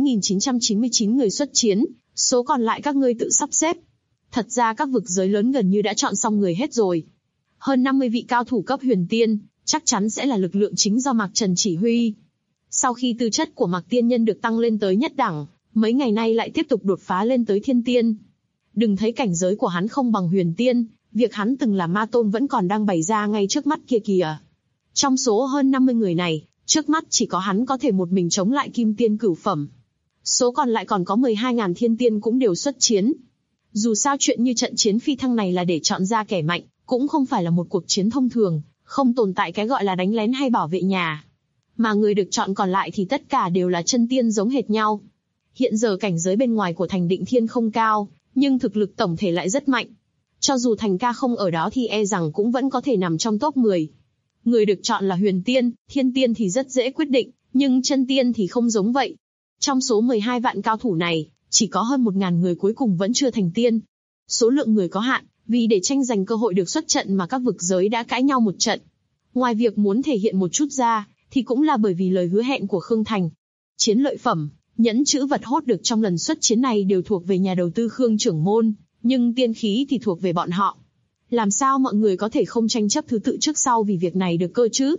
29.999 người xuất chiến, số còn lại các ngươi tự sắp xếp. Thật ra các vực giới lớn gần như đã chọn xong người hết rồi. Hơn 50 vị cao thủ cấp huyền tiên, chắc chắn sẽ là lực lượng chính do Mạc Trần chỉ huy. Sau khi tư chất của Mạc Tiên Nhân được tăng lên tới nhất đẳng, mấy ngày nay lại tiếp tục đột phá lên tới thiên tiên. Đừng thấy cảnh giới của hắn không bằng huyền tiên, việc hắn từng là ma tôn vẫn còn đang bày ra ngay trước mắt kia kìa. Trong số hơn 50 người này, trước mắt chỉ có hắn có thể một mình chống lại kim tiên cửu phẩm. Số còn lại còn có 12.000 thiên tiên cũng đều xuất chiến. Dù sao chuyện như trận chiến phi thăng này là để chọn ra kẻ mạnh, cũng không phải là một cuộc chiến thông thường, không tồn tại cái gọi là đánh lén hay bảo vệ nhà. Mà người được chọn còn lại thì tất cả đều là chân tiên giống hệt nhau. Hiện giờ cảnh giới bên ngoài của Thành Định Thiên không cao, nhưng thực lực tổng thể lại rất mạnh. Cho dù Thành ca không ở đó thì e rằng cũng vẫn có thể nằm trong top 10. Người được chọn là huyền tiên, thiên tiên thì rất dễ quyết định, nhưng chân tiên thì không giống vậy. Trong số 12 vạn cao thủ này, chỉ có hơn 1.000 người cuối cùng vẫn chưa thành tiên. Số lượng người có hạn, vì để tranh giành cơ hội được xuất trận mà các vực giới đã cãi nhau một trận. Ngoài việc muốn thể hiện một chút ra, thì cũng là bởi vì lời hứa hẹn của Khương Thành. Chiến lợi phẩm, nhẫn chữ vật hốt được trong lần xuất chiến này đều thuộc về nhà đầu tư Khương trưởng môn, nhưng tiên khí thì thuộc về bọn họ. Làm sao mọi người có thể không tranh chấp thứ tự trước sau vì việc này được cơ chứ?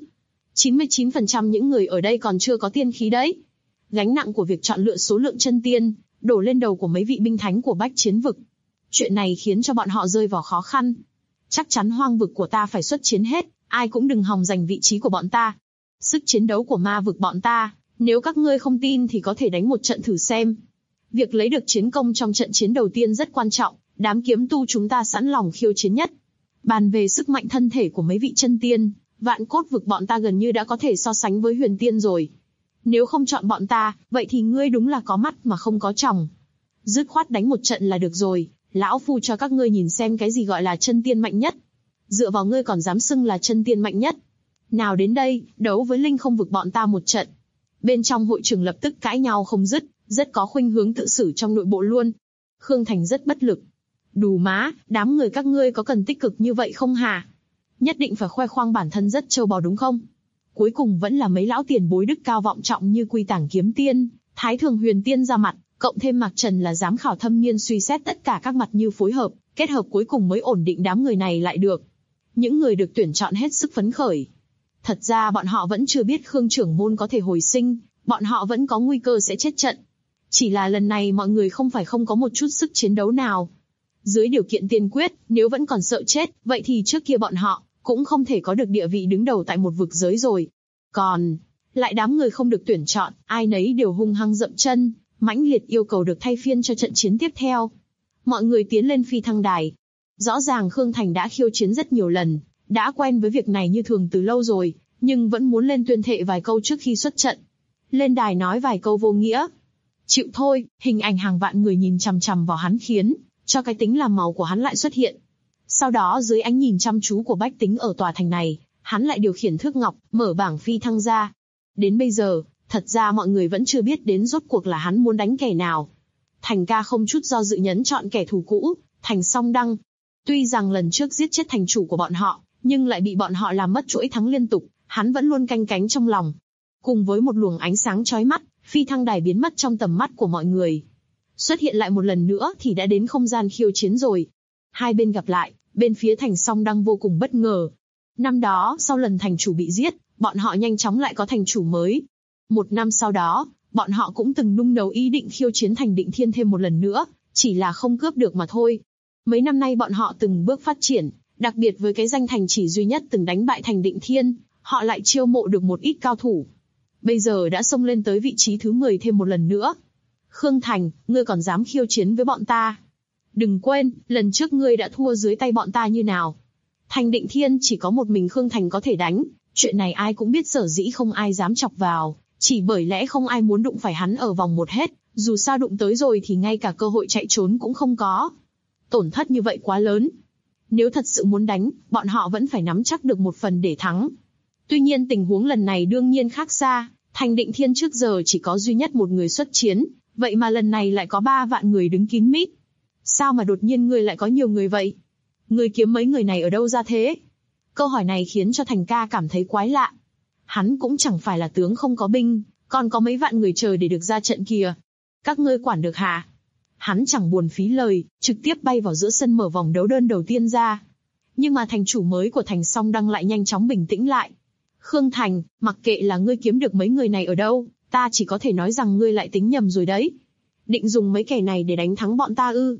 99% những người ở đây còn chưa có tiên khí đấy. Gánh nặng của việc chọn lựa số lượng chân tiên, đổ lên đầu của mấy vị binh thánh của Bách Chiến Vực. Chuyện này khiến cho bọn họ rơi vào khó khăn. Chắc chắn hoang vực của ta phải xuất chiến hết, ai cũng đừng hòng giành vị trí của bọn ta. Sức chiến đấu của ma vực bọn ta, nếu các ngươi không tin thì có thể đánh một trận thử xem. Việc lấy được chiến công trong trận chiến đầu tiên rất quan trọng, đám kiếm tu chúng ta sẵn lòng khiêu chiến nhất. Bàn về sức mạnh thân thể của mấy vị chân tiên, Vạn Cốt vực bọn ta gần như đã có thể so sánh với huyền tiên rồi. Nếu không chọn bọn ta, vậy thì ngươi đúng là có mắt mà không có tròng. Dứt khoát đánh một trận là được rồi, lão phu cho các ngươi nhìn xem cái gì gọi là chân tiên mạnh nhất. Dựa vào ngươi còn dám xưng là chân tiên mạnh nhất. Nào đến đây, đấu với Linh Không vực bọn ta một trận. Bên trong hội trường lập tức cãi nhau không dứt, rất có khuynh hướng tự xử trong nội bộ luôn. Khương Thành rất bất lực. Đù má, đám người các ngươi có cần tích cực như vậy không hả? Nhất định phải khoe khoang bản thân rất trâu bò đúng không? Cuối cùng vẫn là mấy lão tiền bối đức cao vọng trọng như Quy Tàng Kiếm Tiên, Thái Thường Huyền Tiên ra mặt, cộng thêm Mạc Trần là giám khảo thâm niên suy xét tất cả các mặt như phối hợp, kết hợp cuối cùng mới ổn định đám người này lại được. Những người được tuyển chọn hết sức phấn khởi. Thật ra bọn họ vẫn chưa biết Khương trưởng môn có thể hồi sinh, bọn họ vẫn có nguy cơ sẽ chết trận. Chỉ là lần này mọi người không phải không có một chút sức chiến đấu nào. Dưới điều kiện tiên quyết, nếu vẫn còn sợ chết, vậy thì trước kia bọn họ cũng không thể có được địa vị đứng đầu tại một vực giới rồi. Còn lại đám người không được tuyển chọn, ai nấy đều hung hăng dậm chân, mãnh liệt yêu cầu được thay phiên cho trận chiến tiếp theo. Mọi người tiến lên phi thăng đài. Rõ ràng Khương Thành đã khiêu chiến rất nhiều lần, đã quen với việc này như thường từ lâu rồi, nhưng vẫn muốn lên tuyên thệ vài câu trước khi xuất trận. Lên đài nói vài câu vô nghĩa. Chịu thôi, hình ảnh hàng vạn người nhìn chằm chằm vào hắn khiến cho cái tính làm màu của hắn lại xuất hiện. Sau đó dưới ánh nhìn chăm chú của bách tính ở tòa thành này, hắn lại điều khiển thước ngọc, mở bảng phi thăng ra. Đến bây giờ, thật ra mọi người vẫn chưa biết đến rốt cuộc là hắn muốn đánh kẻ nào. Thành ca không chút do dự nhấn chọn kẻ thù cũ, Thành Song Đăng. Tuy rằng lần trước giết chết thành chủ của bọn họ, nhưng lại bị bọn họ làm mất chuỗi thắng liên tục, hắn vẫn luôn canh cánh trong lòng. Cùng với một luồng ánh sáng chói mắt, phi thăng đài biến mất trong tầm mắt của mọi người. Xuất hiện lại một lần nữa thì đã đến không gian khiêu chiến rồi. Hai bên gặp lại, bên phía Thành Song Đăng vô cùng bất ngờ. Năm đó, sau lần thành chủ bị giết, bọn họ nhanh chóng lại có thành chủ mới. Một năm sau đó, bọn họ cũng từng nung nấu ý định khiêu chiến Thành Định Thiên thêm một lần nữa, chỉ là không cướp được mà thôi. Mấy năm nay bọn họ từng bước phát triển, đặc biệt với cái danh thành chỉ duy nhất từng đánh bại Thành Định Thiên, họ lại chiêu mộ được một ít cao thủ. Bây giờ đã xông lên tới vị trí thứ 10 thêm một lần nữa. Khương Thành, ngươi còn dám khiêu chiến với bọn ta? Đừng quên, lần trước ngươi đã thua dưới tay bọn ta như nào. Thành Định Thiên chỉ có một mình Khương Thành có thể đánh, chuyện này ai cũng biết sở dĩ không ai dám chọc vào, chỉ bởi lẽ không ai muốn đụng phải hắn ở vòng 1 hết, dù sao đụng tới rồi thì ngay cả cơ hội chạy trốn cũng không có. Tổn thất như vậy quá lớn. Nếu thật sự muốn đánh, bọn họ vẫn phải nắm chắc được một phần để thắng. Tuy nhiên tình huống lần này đương nhiên khác xa, Thành Định Thiên trước giờ chỉ có duy nhất một người xuất chiến, vậy mà lần này lại có 3 vạn người đứng kín mít. Sao mà đột nhiên ngươi lại có nhiều người vậy? Ngươi kiếm mấy người này ở đâu ra thế? Câu hỏi này khiến cho Thành ca cảm thấy quái lạ. Hắn cũng chẳng phải là tướng không có binh, còn có mấy vạn người chờ để được ra trận kìa. Các ngươi quản được hả? Hắn chẳng buồn phí lời, trực tiếp bay vào giữa sân mở vòng đấu đơn đầu tiên ra. Nhưng mà thành chủ mới của Thành Song Đăng lại nhanh chóng bình tĩnh lại. Khương Thành, mặc kệ là ngươi kiếm được mấy người này ở đâu, ta chỉ có thể nói rằng ngươi lại tính nhầm rồi đấy. Định dùng mấy kẻ này để đánh thắng bọn ta ư?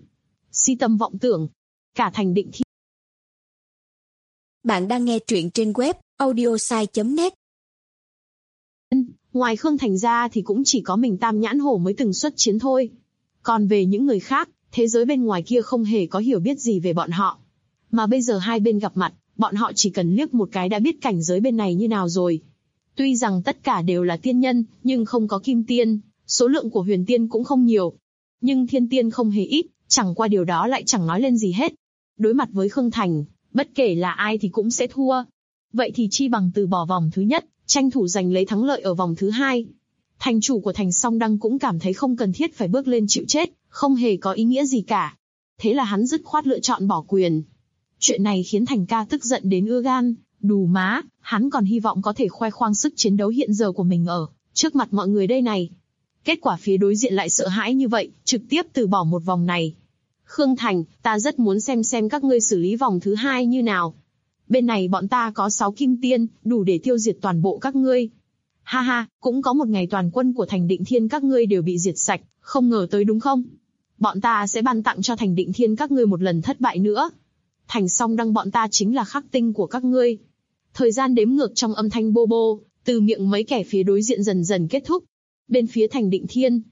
Si tâm vọng tưởng. Cả thành Định Thiên. Bạn đang nghe truyện trên web audiosai.net. Ngoài Khương Thành ra thì cũng chỉ có mình Tam Nhãn Hổ mới từng xuất chiến thôi. Còn về những người khác, thế giới bên ngoài kia không hề có hiểu biết gì về bọn họ. Mà bây giờ hai bên gặp mặt, bọn họ chỉ cần liếc một cái đã biết cảnh giới bên này như nào rồi. Tuy rằng tất cả đều là tiên nhân, nhưng không có kim tiên, số lượng của huyền tiên cũng không nhiều. Nhưng thiên tiên không hề ít, chẳng qua điều đó lại chẳng nói lên gì hết. Đối mặt với Khương Thành, bất kể là ai thì cũng sẽ thua. Vậy thì chi bằng từ bỏ vòng thứ nhất, tranh thủ giành lấy thắng lợi ở vòng thứ hai. Thành chủ của thành Song Đăng cũng cảm thấy không cần thiết phải bước lên chịu chết, không hề có ý nghĩa gì cả. Thế là hắn dứt khoát lựa chọn bỏ quyền. Chuyện này khiến Thành ca tức giận đến ưa gan, đù má, hắn còn hy vọng có thể khoe khoang sức chiến đấu hiện giờ của mình ở trước mặt mọi người đây này. Kết quả phía đối diện lại sợ hãi như vậy, trực tiếp từ bỏ một vòng này. Khương Thành, ta rất muốn xem các ngươi xử lý vòng thứ hai như nào. Bên này bọn ta có 6 kim tiên, đủ để tiêu diệt toàn bộ các ngươi. Ha ha, cũng có một ngày toàn quân của thành Định Thiên các ngươi đều bị diệt sạch, không ngờ tới đúng không? Bọn ta sẽ ban tặng cho thành Định Thiên các ngươi một lần thất bại nữa. Thành Song Đăng bọn ta chính là khắc tinh của các ngươi. Thời gian đếm ngược trong âm thanh bô bô, từ miệng mấy kẻ phía đối diện dần dần kết thúc. Bên phía thành Định Thiên,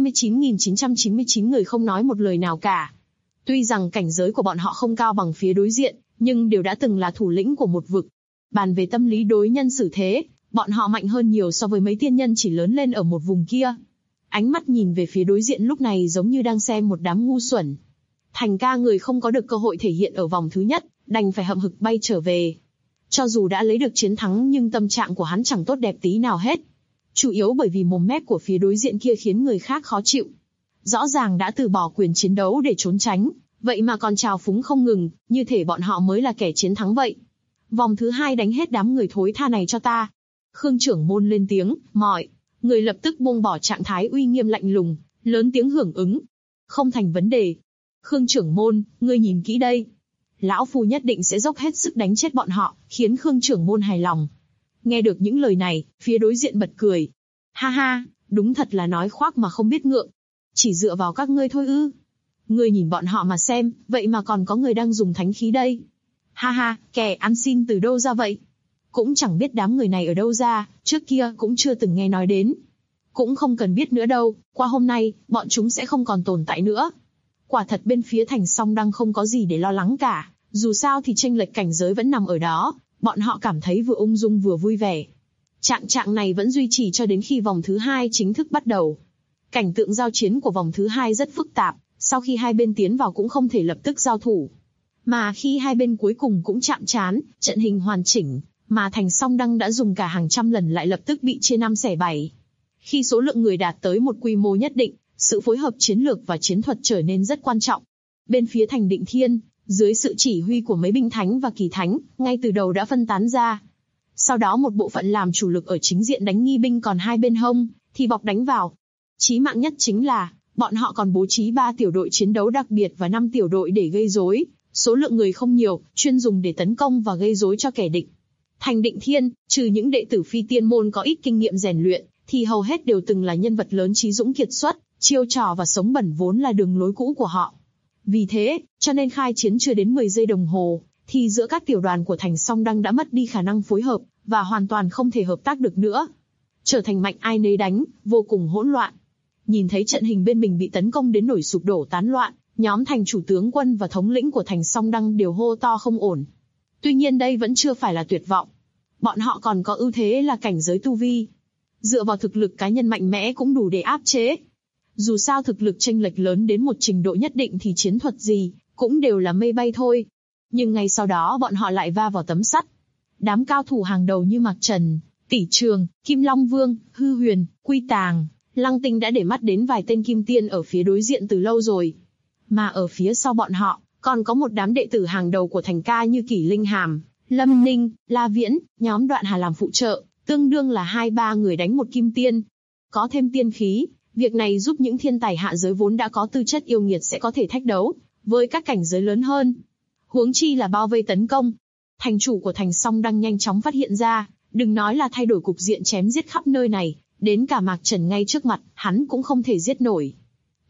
29.999 người không nói một lời nào cả. Tuy rằng cảnh giới của bọn họ không cao bằng phía đối diện, nhưng đều đã từng là thủ lĩnh của một vực. Bàn về tâm lý đối nhân xử thế, bọn họ mạnh hơn nhiều so với mấy tiên nhân chỉ lớn lên ở một vùng kia. Ánh mắt nhìn về phía đối diện lúc này giống như đang xem một đám ngu xuẩn. Thành ca người không có được cơ hội thể hiện ở vòng thứ nhất, đành phải hậm hực bay trở về. Cho dù đã lấy được chiến thắng nhưng tâm trạng của hắn chẳng tốt đẹp tí nào hết. Chủ yếu bởi vì mồm mép của phía đối diện kia khiến người khác khó chịu. Rõ ràng đã từ bỏ quyền chiến đấu để trốn tránh, vậy mà còn trào phúng không ngừng, như thể bọn họ mới là kẻ chiến thắng vậy. Vòng thứ hai đánh hết đám người thối tha này cho ta. Khương trưởng môn lên tiếng, mọi người lập tức buông bỏ trạng thái uy nghiêm lạnh lùng, lớn tiếng hưởng ứng. Không thành vấn đề. Khương trưởng môn, ngươi nhìn kỹ đây. Lão phu nhất định sẽ dốc hết sức đánh chết bọn họ, khiến Khương trưởng môn hài lòng. Nghe được những lời này, phía đối diện bật cười. Ha ha, đúng thật là nói khoác mà không biết ngượng. Chỉ dựa vào các ngươi thôi ư? Ngươi nhìn bọn họ mà xem, vậy mà còn có người đang dùng thánh khí đây. Ha ha, kẻ ăn xin từ đâu ra vậy? Cũng chẳng biết đám người này ở đâu ra, trước kia cũng chưa từng nghe nói đến. Cũng không cần biết nữa đâu, qua hôm nay, bọn chúng sẽ không còn tồn tại nữa. Quả thật bên phía thành Song Đăng không có gì để lo lắng cả, dù sao thì chênh lệch cảnh giới vẫn nằm ở đó, bọn họ cảm thấy vừa ung dung vừa vui vẻ. Trạng này vẫn duy trì cho đến khi vòng thứ hai chính thức bắt đầu. Cảnh tượng giao chiến của vòng thứ hai rất phức tạp, sau khi hai bên tiến vào cũng không thể lập tức giao thủ. Mà khi hai bên cuối cùng cũng chạm trán, trận hình hoàn chỉnh, mà thành Song Đăng đã dùng cả hàng trăm lần lại lập tức bị chia năm xẻ bảy. Khi số lượng người đạt tới một quy mô nhất định, sự phối hợp chiến lược và chiến thuật trở nên rất quan trọng. Bên phía thành Định Thiên, dưới sự chỉ huy của mấy binh thánh và kỳ thánh, ngay từ đầu đã phân tán ra. Sau đó một bộ phận làm chủ lực ở chính diện đánh nghi binh, còn hai bên hông thì bọc đánh vào. Chí mạng nhất chính là, bọn họ còn bố trí 3 tiểu đội chiến đấu đặc biệt và 5 tiểu đội để gây rối, số lượng người không nhiều, chuyên dùng để tấn công và gây rối cho kẻ địch. Thành Định Thiên, trừ những đệ tử phi tiên môn có ít kinh nghiệm rèn luyện, thì hầu hết đều từng là nhân vật lớn trí dũng kiệt xuất, chiêu trò và sống bẩn vốn là đường lối cũ của họ. Vì thế, cho nên khai chiến chưa đến 10 giây đồng hồ, thì giữa các tiểu đoàn của thành Song Đăng đã mất đi khả năng phối hợp, và hoàn toàn không thể hợp tác được nữa. Trở thành mạnh ai nấy đánh, vô cùng hỗn loạn. Nhìn thấy trận hình bên mình bị tấn công đến nổi sụp đổ tán loạn, nhóm thành chủ tướng quân và thống lĩnh của thành Song Đăng đều hô to không ổn. Tuy nhiên đây vẫn chưa phải là tuyệt vọng. Bọn họ còn có ưu thế là cảnh giới tu vi. Dựa vào thực lực cá nhân mạnh mẽ cũng đủ để áp chế. Dù sao thực lực chênh lệch lớn đến một trình độ nhất định thì chiến thuật gì, cũng đều là mây bay thôi. Nhưng ngay sau đó bọn họ lại va vào tấm sắt. Đám cao thủ hàng đầu như Mạc Trần, Tỷ Trường, Kim Long Vương, Hư Huyền, Quy Tàng, Lăng Tinh đã để mắt đến vài tên kim tiên ở phía đối diện từ lâu rồi. Mà ở phía sau bọn họ, còn có một đám đệ tử hàng đầu của thành ca như Kỷ Linh Hàm, Lâm Ninh, La Viễn, nhóm Đoạn Hà làm phụ trợ, tương đương là 2-3 người đánh một kim tiên. Có thêm tiên khí, việc này giúp những thiên tài hạ giới vốn đã có tư chất yêu nghiệt sẽ có thể thách đấu với các cảnh giới lớn hơn. Huống chi là bao vây tấn công. Thành chủ của thành Song Đăng nhanh chóng phát hiện ra, đừng nói là thay đổi cục diện chém giết khắp nơi này, đến cả Mạc Trần ngay trước mặt, hắn cũng không thể giết nổi.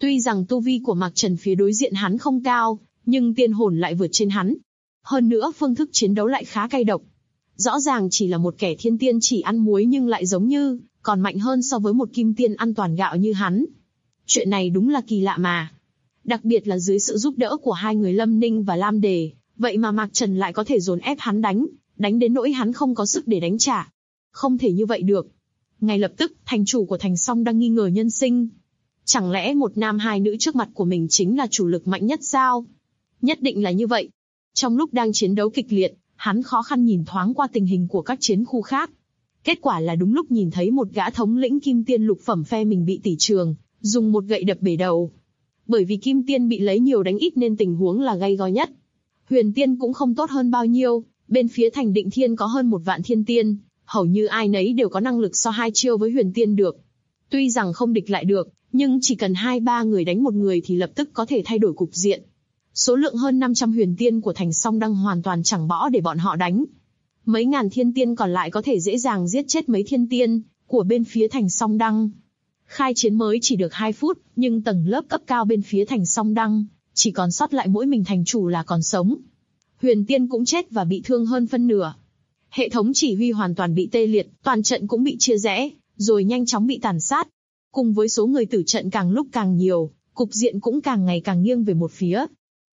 Tuy rằng tu vi của Mạc Trần phía đối diện hắn không cao, nhưng tiên hồn lại vượt trên hắn. Hơn nữa phương thức chiến đấu lại khá cay độc. Rõ ràng chỉ là một kẻ thiên tiên chỉ ăn muối nhưng lại giống như còn mạnh hơn so với một kim tiên ăn toàn gạo như hắn. Chuyện này đúng là kỳ lạ mà. Đặc biệt là dưới sự giúp đỡ của hai người Lâm Ninh và Lam Đề, vậy mà Mạc Trần lại có thể dồn ép hắn đánh đến nỗi hắn không có sức để đánh trả. Không thể như vậy được. Ngay lập tức, thành chủ của thành Song đang nghi ngờ nhân sinh. Chẳng lẽ một nam hai nữ trước mặt của mình chính là chủ lực mạnh nhất sao? Nhất định là như vậy. Trong lúc đang chiến đấu kịch liệt, hắn khó khăn nhìn thoáng qua tình hình của các chiến khu khác. Kết quả là đúng lúc nhìn thấy một gã thống lĩnh kim tiên lục phẩm phe mình bị tỷ trường, dùng một gậy đập bể đầu. Bởi vì kim tiên bị lấy nhiều đánh ít nên tình huống là gay go nhất. Huyền tiên cũng không tốt hơn bao nhiêu, bên phía thành Định Thiên có hơn 1 vạn thiên tiên, hầu như ai nấy đều có năng lực so 2 chiêu với huyền tiên được. Tuy rằng không địch lại được, nhưng chỉ cần 2-3 người đánh một người thì lập tức có thể thay đổi cục diện. Số lượng hơn 500 huyền tiên của thành Song Đăng hoàn toàn chẳng bỏ để bọn họ đánh. Mấy ngàn thiên tiên còn lại có thể dễ dàng giết chết mấy thiên tiên của bên phía thành Song Đăng. Khai chiến mới chỉ được 2 phút, nhưng tầng lớp cấp cao bên phía thành Song Đăng chỉ còn sót lại mỗi mình thành chủ là còn sống. Huyền tiên cũng chết và bị thương hơn phân nửa. Hệ thống chỉ huy hoàn toàn bị tê liệt, toàn trận cũng bị chia rẽ, rồi nhanh chóng bị tàn sát. Cùng với số người tử trận càng lúc càng nhiều, cục diện cũng càng ngày càng nghiêng về một phía.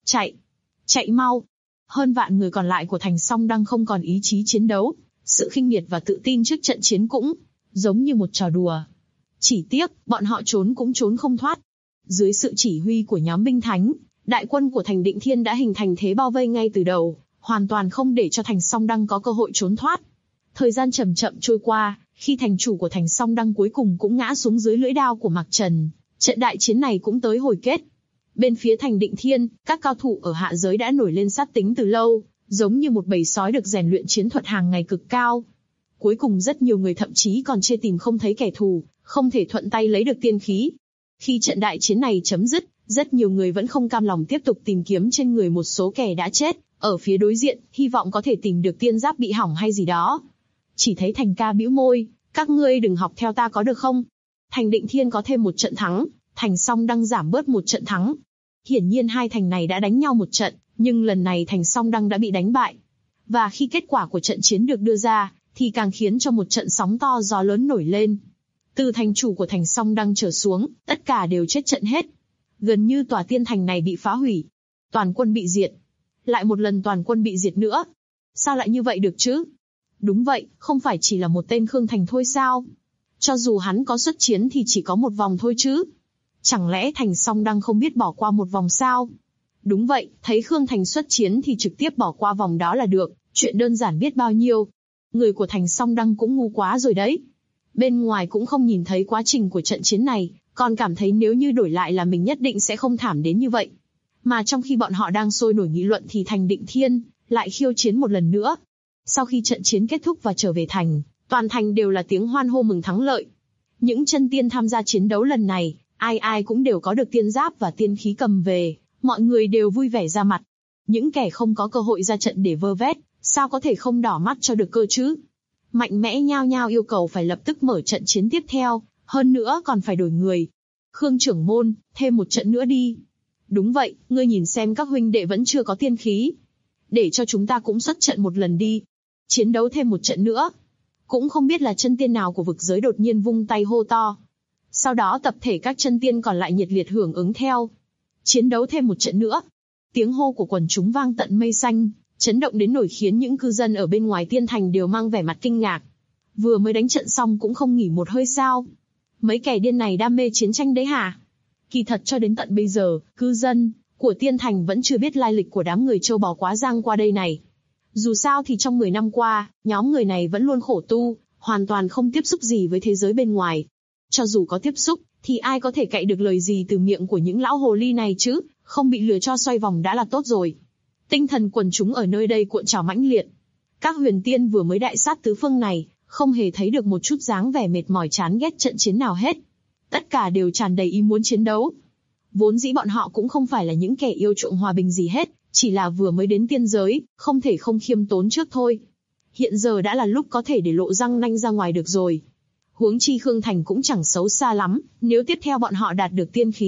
Chạy mau! Hơn vạn người còn lại của thành Song Đăng không còn ý chí chiến đấu, sự khinh miệt và tự tin trước trận chiến cũng giống như một trò đùa. Chỉ tiếc, bọn họ trốn cũng trốn không thoát. Dưới sự chỉ huy của nhóm binh thánh, đại quân của thành Định Thiên đã hình thành thế bao vây ngay từ đầu, hoàn toàn không để cho thành Song Đăng có cơ hội trốn thoát. Thời gian chậm chậm trôi qua, khi thành chủ của thành Song Đăng cuối cùng cũng ngã xuống dưới lưỡi đao của Mạc Trần, trận đại chiến này cũng tới hồi kết. Bên phía thành Định Thiên, các cao thủ ở hạ giới đã nổi lên sát tính từ lâu, giống như một bầy sói được rèn luyện chiến thuật hàng ngày cực cao. Cuối cùng rất nhiều người thậm chí còn chê tìm không thấy kẻ thù, không thể thuận tay lấy được tiên khí. Khi trận đại chiến này chấm dứt, rất nhiều người vẫn không cam lòng tiếp tục tìm kiếm trên người một số kẻ đã chết, ở phía đối diện, hy vọng có thể tìm được tiên giáp bị hỏng hay gì đó. Chỉ thấy Thành Ca bĩu môi, các ngươi đừng học theo ta có được không? Thành Định Thiên có thêm một trận thắng, thành Song Đăng giảm bớt một trận thắng. Hiển nhiên hai thành này đã đánh nhau một trận, nhưng lần này thành Song Đăng đã bị đánh bại. Và khi kết quả của trận chiến được đưa ra, thì càng khiến cho một trận sóng to gió lớn nổi lên. Từ thành chủ của thành Song Đăng trở xuống, tất cả đều chết trận hết. Gần như tòa tiên thành này bị phá hủy. Toàn quân bị diệt. Lại một lần toàn quân bị diệt nữa. Sao lại như vậy được chứ? Đúng vậy, không phải chỉ là một tên Khương Thành thôi sao? Cho dù hắn có xuất chiến thì chỉ có một vòng thôi chứ. Chẳng lẽ thành Song Đăng không biết bỏ qua một vòng sao? Đúng vậy, thấy Khương Thành xuất chiến thì trực tiếp bỏ qua vòng đó là được, chuyện đơn giản biết bao nhiêu. Người của thành Song Đăng cũng ngu quá rồi đấy. Bên ngoài cũng không nhìn thấy quá trình của trận chiến này, còn cảm thấy nếu như đổi lại là mình nhất định sẽ không thảm đến như vậy. Mà trong khi bọn họ đang sôi nổi nghị luận thì thành Định Thiên lại khiêu chiến một lần nữa. Sau khi trận chiến kết thúc và trở về thành, toàn thành đều là tiếng hoan hô mừng thắng lợi. Những chân tiên tham gia chiến đấu lần này, ai cũng đều có được tiên giáp và tiên khí cầm về, mọi người đều vui vẻ ra mặt. Những kẻ không có cơ hội ra trận để vơ vét, sao có thể không đỏ mắt cho được cơ chứ? Mạnh mẽ nhao nhao yêu cầu phải lập tức mở trận chiến tiếp theo, hơn nữa còn phải đổi người. Khương trưởng môn, thêm một trận nữa đi. Đúng vậy, ngươi nhìn xem các huynh đệ vẫn chưa có tiên khí. Để cho chúng ta cũng xuất trận một lần đi. Chiến đấu thêm một trận nữa. Cũng không biết là chân tiên nào của vực giới đột nhiên vung tay hô to. Sau đó tập thể các chân tiên còn lại nhiệt liệt hưởng ứng theo. Chiến đấu thêm một trận nữa. Tiếng hô của quần chúng vang tận mây xanh, chấn động đến nỗi khiến những cư dân ở bên ngoài tiên thành đều mang vẻ mặt kinh ngạc. Vừa mới đánh trận xong cũng không nghỉ một hơi sao? Mấy kẻ điên này đam mê chiến tranh đấy hả? Kỳ thật cho đến tận bây giờ, cư dân của tiên thành vẫn chưa biết lai lịch của đám người châu bò quá giang qua đây này. Dù sao thì trong 10 năm qua, nhóm người này vẫn luôn khổ tu, hoàn toàn không tiếp xúc gì với thế giới bên ngoài. Cho dù có tiếp xúc, thì ai có thể cậy được lời gì từ miệng của những lão hồ ly này chứ, không bị lừa cho xoay vòng đã là tốt rồi. Tinh thần quần chúng ở nơi đây cuộn trào mãnh liệt. Các huyền tiên vừa mới đại sát tứ phương này, không hề thấy được một chút dáng vẻ mệt mỏi chán ghét trận chiến nào hết. Tất cả đều tràn đầy ý muốn chiến đấu. Vốn dĩ bọn họ cũng không phải là những kẻ yêu chuộng hòa bình gì hết, chỉ là vừa mới đến tiên giới, không thể không khiêm tốn trước thôi. Hiện giờ đã là lúc có thể để lộ răng nanh ra ngoài được rồi. Huống chi Khương Thành cũng chẳng xấu xa lắm, nếu tiếp theo bọn họ đạt được tiên khí,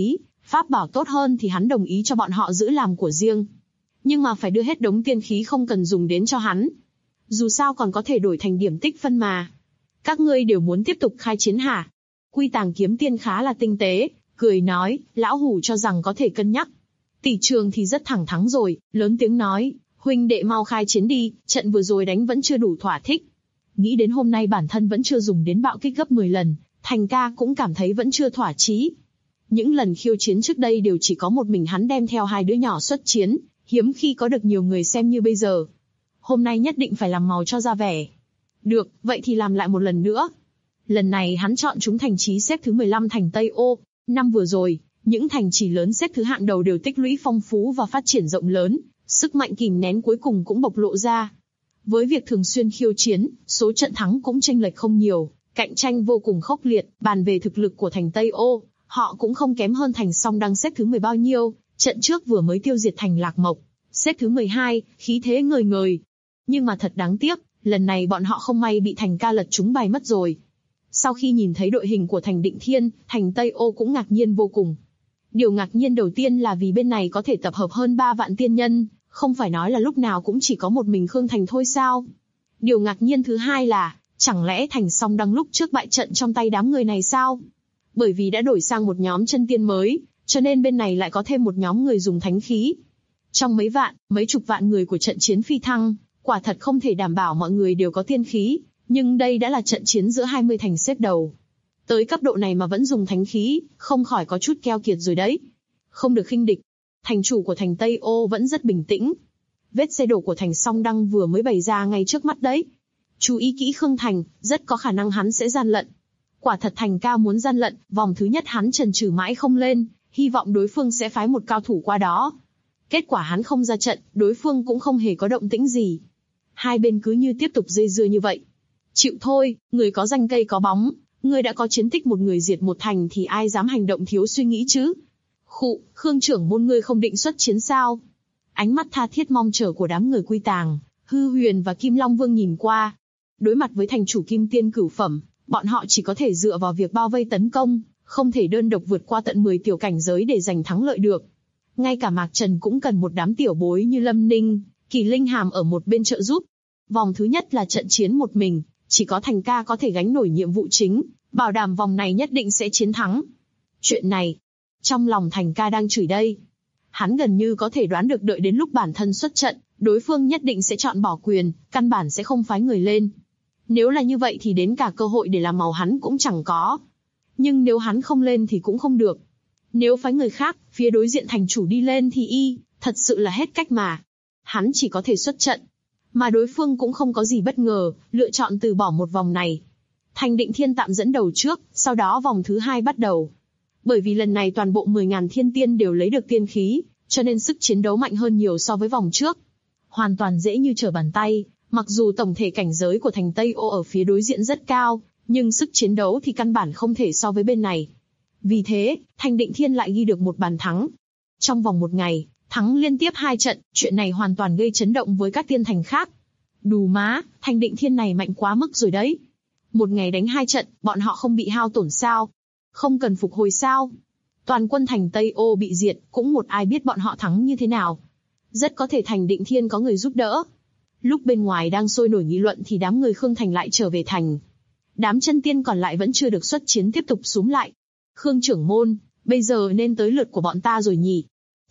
pháp bảo tốt hơn thì hắn đồng ý cho bọn họ giữ làm của riêng. Nhưng mà phải đưa hết đống tiên khí không cần dùng đến cho hắn. Dù sao còn có thể đổi thành điểm tích phân mà. Các ngươi đều muốn tiếp tục khai chiến hả? Quy Tàng Kiếm Tiên khá là tinh tế, cười nói, lão hủ cho rằng có thể cân nhắc. Tỷ Trường thì rất thẳng thắn rồi, lớn tiếng nói, huynh đệ mau khai chiến đi, trận vừa rồi đánh vẫn chưa đủ thỏa thích. Nghĩ đến hôm nay bản thân vẫn chưa dùng đến bạo kích gấp 10 lần, Thành ca cũng cảm thấy vẫn chưa thỏa chí. Những lần khiêu chiến trước đây đều chỉ có một mình hắn đem theo 2 đứa nhỏ xuất chiến, hiếm khi có được nhiều người xem như bây giờ. Hôm nay nhất định phải làm màu cho ra vẻ. Được, vậy thì làm lại một lần nữa. Lần này hắn chọn chúng thành trì xếp thứ 15 thành Tây Ô. Năm vừa rồi, những thành trì lớn xếp thứ hạng đầu đều tích lũy phong phú và phát triển rộng lớn, sức mạnh kìm nén cuối cùng cũng bộc lộ ra. Với việc thường xuyên khiêu chiến, số trận thắng cũng chênh lệch không nhiều, cạnh tranh vô cùng khốc liệt. Bàn về thực lực của thành Tây Ô, họ cũng không kém hơn thành Song Đăng xếp thứ 10 bao nhiêu. Trận trước vừa mới tiêu diệt thành Lạc Mộc, xếp thứ 12, khí thế ngời ngời. Nhưng mà thật đáng tiếc, lần này bọn họ không may bị Thành ca lật trúng bài mất rồi. Sau khi nhìn thấy đội hình của thành Định Thiên, thành Tây Ô cũng ngạc nhiên vô cùng. Điều ngạc nhiên đầu tiên là vì bên này có thể tập hợp hơn 3 vạn tiên nhân, không phải nói là lúc nào cũng chỉ có một mình Khương Thành thôi sao? Điều ngạc nhiên thứ hai là, chẳng lẽ thành Song Đăng lúc trước bại trận trong tay đám người này sao? Bởi vì đã đổi sang một nhóm chân tiên mới, cho nên bên này lại có thêm một nhóm người dùng thánh khí. Trong mấy vạn, mấy chục vạn người của trận chiến phi thăng, quả thật không thể đảm bảo mọi người đều có tiên khí, nhưng đây đã là trận chiến giữa 20 thành xếp đầu. Tới cấp độ này mà vẫn dùng thánh khí, không khỏi có chút keo kiệt rồi đấy. Không được khinh địch. Thành chủ của thành Tây Ô vẫn rất bình tĩnh. Vết xe đổ của thành Song Đăng vừa mới bày ra ngay trước mắt đấy. Chú ý kỹ Khương Thành, rất có khả năng hắn sẽ gian lận. Quả thật Thành ca muốn gian lận, vòng thứ nhất hắn chần chừ mãi không lên, hy vọng đối phương sẽ phái một cao thủ qua đó. Kết quả hắn không ra trận, đối phương cũng không hề có động tĩnh gì. Hai bên cứ như tiếp tục dây dưa như vậy. Chịu thôi, người có danh cây có bóng, người đã có chiến tích một người diệt một thành thì ai dám hành động thiếu suy nghĩ chứ? Khụ, Khương trưởng môn ngươi không định xuất chiến sao? Ánh mắt tha thiết mong chờ của đám người Quy Tàng, Hư Huyền và Kim Long Vương nhìn qua. Đối mặt với thành chủ Kim Tiên cửu phẩm, bọn họ chỉ có thể dựa vào việc bao vây tấn công, không thể đơn độc vượt qua tận 10 tiểu cảnh giới để giành thắng lợi được. Ngay cả Mạc Trần cũng cần một đám tiểu bối như Lâm Ninh, Kỳ Linh Hàm ở một bên trợ giúp. Vòng thứ nhất là trận chiến một mình, chỉ có Thành ca có thể gánh nổi nhiệm vụ chính, bảo đảm vòng này nhất định sẽ chiến thắng. Chuyện này, trong lòng Thành ca đang chửi đây. Hắn gần như có thể đoán được đợi đến lúc bản thân xuất trận, đối phương nhất định sẽ chọn bỏ quyền, căn bản sẽ không phái người lên. Nếu là như vậy thì đến cả cơ hội để làm màu hắn cũng chẳng có. Nhưng nếu hắn không lên thì cũng không được. Nếu phái người khác, phía đối diện thành chủ đi lên thì thật sự là hết cách mà. Hắn chỉ có thể xuất trận. Mà đối phương cũng không có gì bất ngờ, lựa chọn từ bỏ một vòng này. Thành Định Thiên tạm dẫn đầu trước, sau đó vòng thứ 2 bắt đầu. Bởi vì lần này toàn bộ 10.000 thiên tiên đều lấy được tiên khí, cho nên sức chiến đấu mạnh hơn nhiều so với vòng trước. Hoàn toàn dễ như trở bàn tay, mặc dù tổng thể cảnh giới của thành Tây Ô ở phía đối diện rất cao, nhưng sức chiến đấu thì căn bản không thể so với bên này. Vì thế, Thành Định Thiên lại ghi được một bàn thắng. Trong vòng một ngày, thắng liên tiếp 2 trận, chuyện này hoàn toàn gây chấn động với các tiên thành khác. Đù má, Thành Định Thiên này mạnh quá mức rồi đấy. Một ngày đánh 2 trận, bọn họ không bị hao tổn sao? Không cần phục hồi sao? Toàn quân thành Tây Ô bị diệt, cũng một ai biết bọn họ thắng như thế nào. Rất có thể Thành Định Thiên có người giúp đỡ. Lúc bên ngoài đang sôi nổi nghị luận thì đám người Khương Thành lại trở về thành. Đám chân tiên còn lại vẫn chưa được xuất chiến tiếp tục xúm lại. Khương trưởng môn, bây giờ nên tới lượt của bọn ta rồi nhỉ?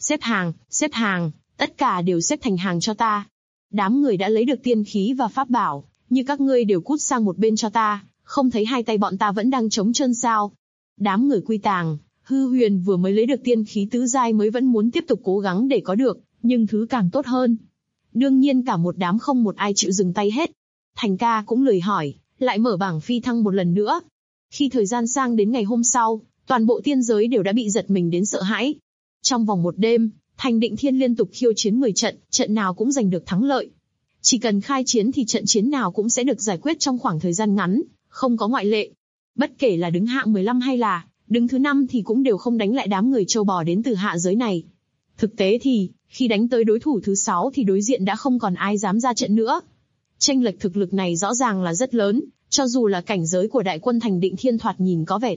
Xếp hàng, tất cả đều xếp thành hàng cho ta. Đám người đã lấy được tiên khí và pháp bảo, như các ngươi đều cút sang một bên cho ta, không thấy hai tay bọn ta vẫn đang trống trơn sao? Đám người Quy Tàng, Hư Huyền vừa mới lấy được tiên khí tứ giai mới vẫn muốn tiếp tục cố gắng để có được, nhưng thứ càng tốt hơn. Đương nhiên cả một đám không một ai chịu dừng tay hết. Thành ca cũng lười hỏi, lại mở bảng phi thăng một lần nữa. Khi thời gian sang đến ngày hôm sau, toàn bộ tiên giới đều đã bị giật mình đến sợ hãi. Trong vòng một đêm, Thành Định Thiên liên tục khiêu chiến 10 trận, trận nào cũng giành được thắng lợi. Chỉ cần khai chiến thì trận chiến nào cũng sẽ được giải quyết trong khoảng thời gian ngắn, không có ngoại lệ. Bất kể là đứng hạng 15 hay là đứng thứ 5 thì cũng đều không đánh lại đám người châu bò đến từ hạ giới này. Thực tế thì, khi đánh tới đối thủ thứ 6 thì đối diện đã không còn ai dám ra trận nữa. Chênh lệch thực lực này rõ ràng là rất lớn, cho dù là cảnh giới của đại quân Thành Định Thiên thoạt nhìn có vẻ thấp,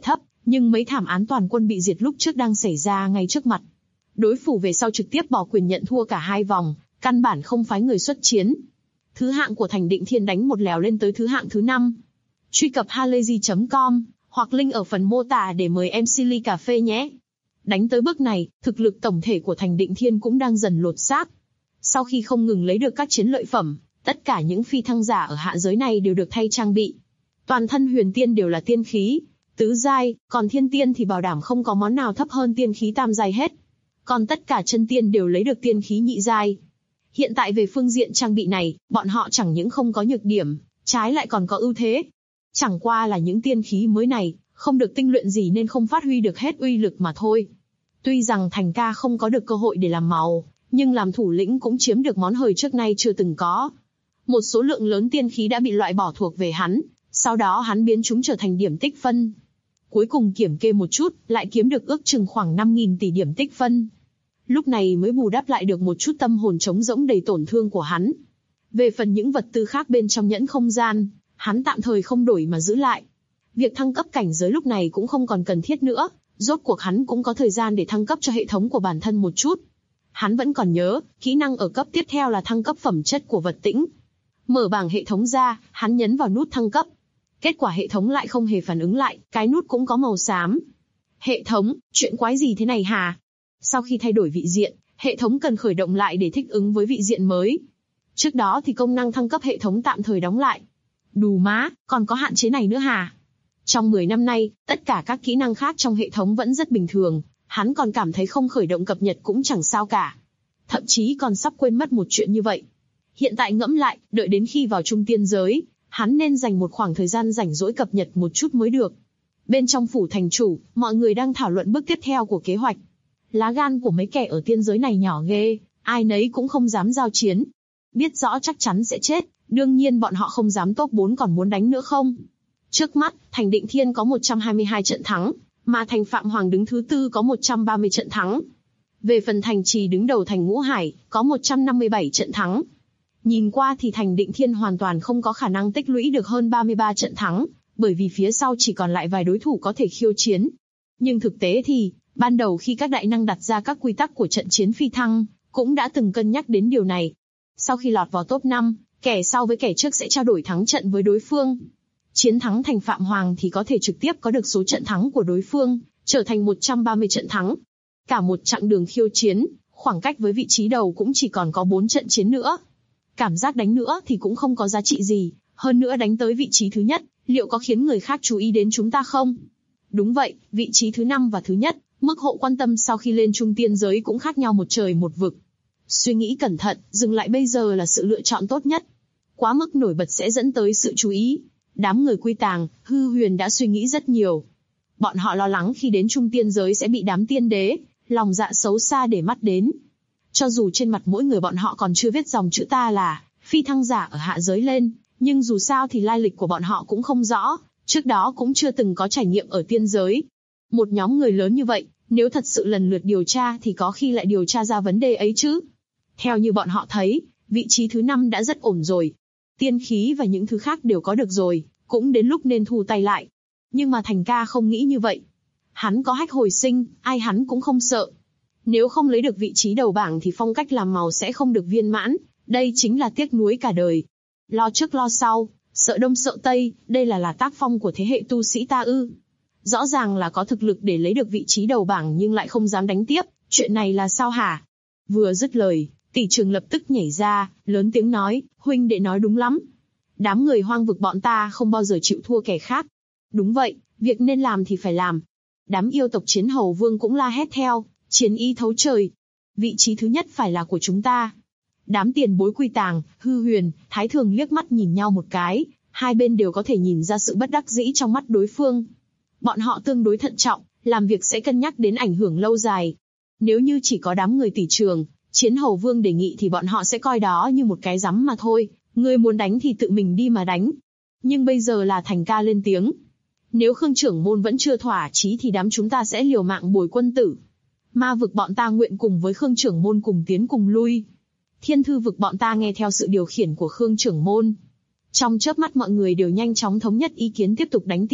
Nhưng mấy thảm án toàn quân bị diệt lúc trước đang xảy ra ngay trước mặt. Đối phủ về sau trực tiếp bỏ quyền nhận thua cả hai vòng, căn bản không phái người xuất chiến. Thứ hạng của Thành Định Thiên đánh một lèo lên tới thứ hạng thứ 5. Truy cập halayzi.com hoặc link ở phần mô tả để mời MC ly cà phê nhé. Đánh tới bước này, thực lực tổng thể của Thành Định Thiên cũng đang dần lột xác. Sau khi không ngừng lấy được các chiến lợi phẩm, tất cả những phi thăng giả ở hạ giới này đều được thay trang bị. Toàn thân huyền tiên đều là tiên khí tứ giai, còn thiên tiên thì bảo đảm không có món nào thấp hơn tiên khí tam giai hết. Còn tất cả chân tiên đều lấy được tiên khí nhị giai. Hiện tại về phương diện trang bị này, bọn họ chẳng những không có nhược điểm, trái lại còn có ưu thế. Chẳng qua là những tiên khí mới này, không được tinh luyện gì nên không phát huy được hết uy lực mà thôi. Tuy rằng Thành ca không có được cơ hội để làm màu, nhưng làm thủ lĩnh cũng chiếm được món hời trước nay chưa từng có. Một số lượng lớn tiên khí đã bị loại bỏ thuộc về hắn, sau đó hắn biến chúng trở thành điểm tích phân. Cuối cùng kiểm kê một chút, lại kiếm được ước chừng khoảng 5.000 tỷ điểm tích phân. Lúc này mới bù đắp lại được một chút tâm hồn trống rỗng đầy tổn thương của hắn. Về phần những vật tư khác bên trong nhẫn không gian, hắn tạm thời không đổi mà giữ lại. Việc thăng cấp cảnh giới lúc này cũng không còn cần thiết nữa, rốt cuộc hắn cũng có thời gian để thăng cấp cho hệ thống của bản thân một chút. Hắn vẫn còn nhớ, kỹ năng ở cấp tiếp theo là thăng cấp phẩm chất của vật tĩnh. Mở bảng hệ thống ra, hắn nhấn vào nút thăng cấp. Kết quả hệ thống lại không hề phản ứng lại, cái nút cũng có màu xám. Hệ thống, chuyện quái gì thế này hả? Sau khi thay đổi vị diện, hệ thống cần khởi động lại để thích ứng với vị diện mới. Trước đó thì công năng thăng cấp hệ thống tạm thời đóng lại. Đù má, còn có hạn chế này nữa hả? Trong 10 năm nay, tất cả các kỹ năng khác trong hệ thống vẫn rất bình thường, hắn còn cảm thấy không khởi động cập nhật cũng chẳng sao cả. Thậm chí còn sắp quên mất một chuyện như vậy. Hiện tại ngẫm lại, đợi đến khi vào trung tiên giới, hắn nên dành một khoảng thời gian rảnh rỗi cập nhật một chút mới được. Bên trong phủ thành chủ, mọi người đang thảo luận bước tiếp theo của kế hoạch. Lá gan của mấy kẻ ở tiên giới này nhỏ ghê, ai nấy cũng không dám giao chiến. Biết rõ chắc chắn sẽ chết, đương nhiên bọn họ không dám top 4 còn muốn đánh nữa không. Trước mắt, Thành Định Thiên có 122 trận thắng, mà Thành Phạm Hoàng đứng thứ 4 có 130 trận thắng. Về phần Thành Trì đứng đầu Thành Ngũ Hải, có 157 trận thắng. Nhìn qua thì Thành Định Thiên hoàn toàn không có khả năng tích lũy được hơn 33 trận thắng, bởi vì phía sau chỉ còn lại vài đối thủ có thể khiêu chiến. Nhưng thực tế thì, ban đầu khi các đại năng đặt ra các quy tắc của trận chiến phi thăng, cũng đã từng cân nhắc đến điều này. Sau khi lọt vào top 5, kẻ sau với kẻ trước sẽ trao đổi thắng trận với đối phương. Chiến thắng Thành Phạm Hoàng thì có thể trực tiếp có được số trận thắng của đối phương, trở thành 130 trận thắng. Cả một chặng đường khiêu chiến, khoảng cách với vị trí đầu cũng chỉ còn có 4 trận chiến nữa. Cảm giác đánh nữa thì cũng không có giá trị gì, hơn nữa đánh tới vị trí thứ nhất, liệu có khiến người khác chú ý đến chúng ta không? Đúng vậy, vị trí thứ 5 và thứ nhất, mức hộ quan tâm sau khi lên trung tiên giới cũng khác nhau một trời một vực. Suy nghĩ cẩn thận, dừng lại bây giờ là sự lựa chọn tốt nhất. Quá mức nổi bật sẽ dẫn tới sự chú ý. Đám người Quy Tàng, Hư Huyền đã suy nghĩ rất nhiều. Bọn họ lo lắng khi đến trung tiên giới sẽ bị đám tiên đế, lòng dạ xấu xa để mắt đến. Cho dù trên mặt mỗi người bọn họ còn chưa viết dòng chữ ta là phi thăng giả ở hạ giới lên, nhưng dù sao thì lai lịch của bọn họ cũng không rõ, trước đó cũng chưa từng có trải nghiệm ở tiên giới. Một nhóm người lớn như vậy, nếu thật sự lần lượt điều tra thì có khi lại điều tra ra vấn đề ấy chứ. Theo như bọn họ thấy, vị trí thứ 5 đã rất ổn rồi. Tiên khí và những thứ khác đều có được rồi, cũng đến lúc nên thu tay lại. Nhưng mà Thành ca không nghĩ như vậy. Hắn có hách hồi sinh, ai hắn cũng không sợ. Nếu không lấy được vị trí đầu bảng thì phong cách làm màu sẽ không được viên mãn, đây chính là tiếc nuối cả đời. Lo trước lo sau, sợ đông sợ tây, đây là tác phong của thế hệ tu sĩ ta ư? Rõ ràng là có thực lực để lấy được vị trí đầu bảng nhưng lại không dám đánh tiếp, chuyện này là sao hả? Vừa dứt lời, Tỷ Trường lập tức nhảy ra, lớn tiếng nói, huynh đệ nói đúng lắm. Đám người hoang vực bọn ta không bao giờ chịu thua kẻ khác. Đúng vậy, việc nên làm thì phải làm. Đám yêu tộc Chiến Hầu Vương cũng la hét theo, chiến ý thấu trời. Vị trí thứ nhất phải là của chúng ta. Đám tiền bối Quy Tàng, Hư Huyền, Thái Thường liếc mắt nhìn nhau một cái, hai bên đều có thể nhìn ra sự bất đắc dĩ trong mắt đối phương. Bọn họ tương đối thận trọng, làm việc sẽ cân nhắc đến ảnh hưởng lâu dài. Nếu như chỉ có đám người Tỷ Trường, Chiến Hầu Vương đề nghị thì bọn họ sẽ coi đó như một cái rắm mà thôi, người muốn đánh thì tự mình đi mà đánh. Nhưng bây giờ là Thành ca lên tiếng. Nếu Khương trưởng môn vẫn chưa thỏa chí thì đám chúng ta sẽ liều mạng bồi quân tử. Ma vực bọn ta nguyện cùng với Khương trưởng môn cùng tiến cùng lui. Thiên thư vực bọn ta nghe theo sự điều khiển của Khương trưởng môn. Trong chớp mắt mọi người đều nhanh chóng thống nhất ý kiến tiếp tục đánh tiếp.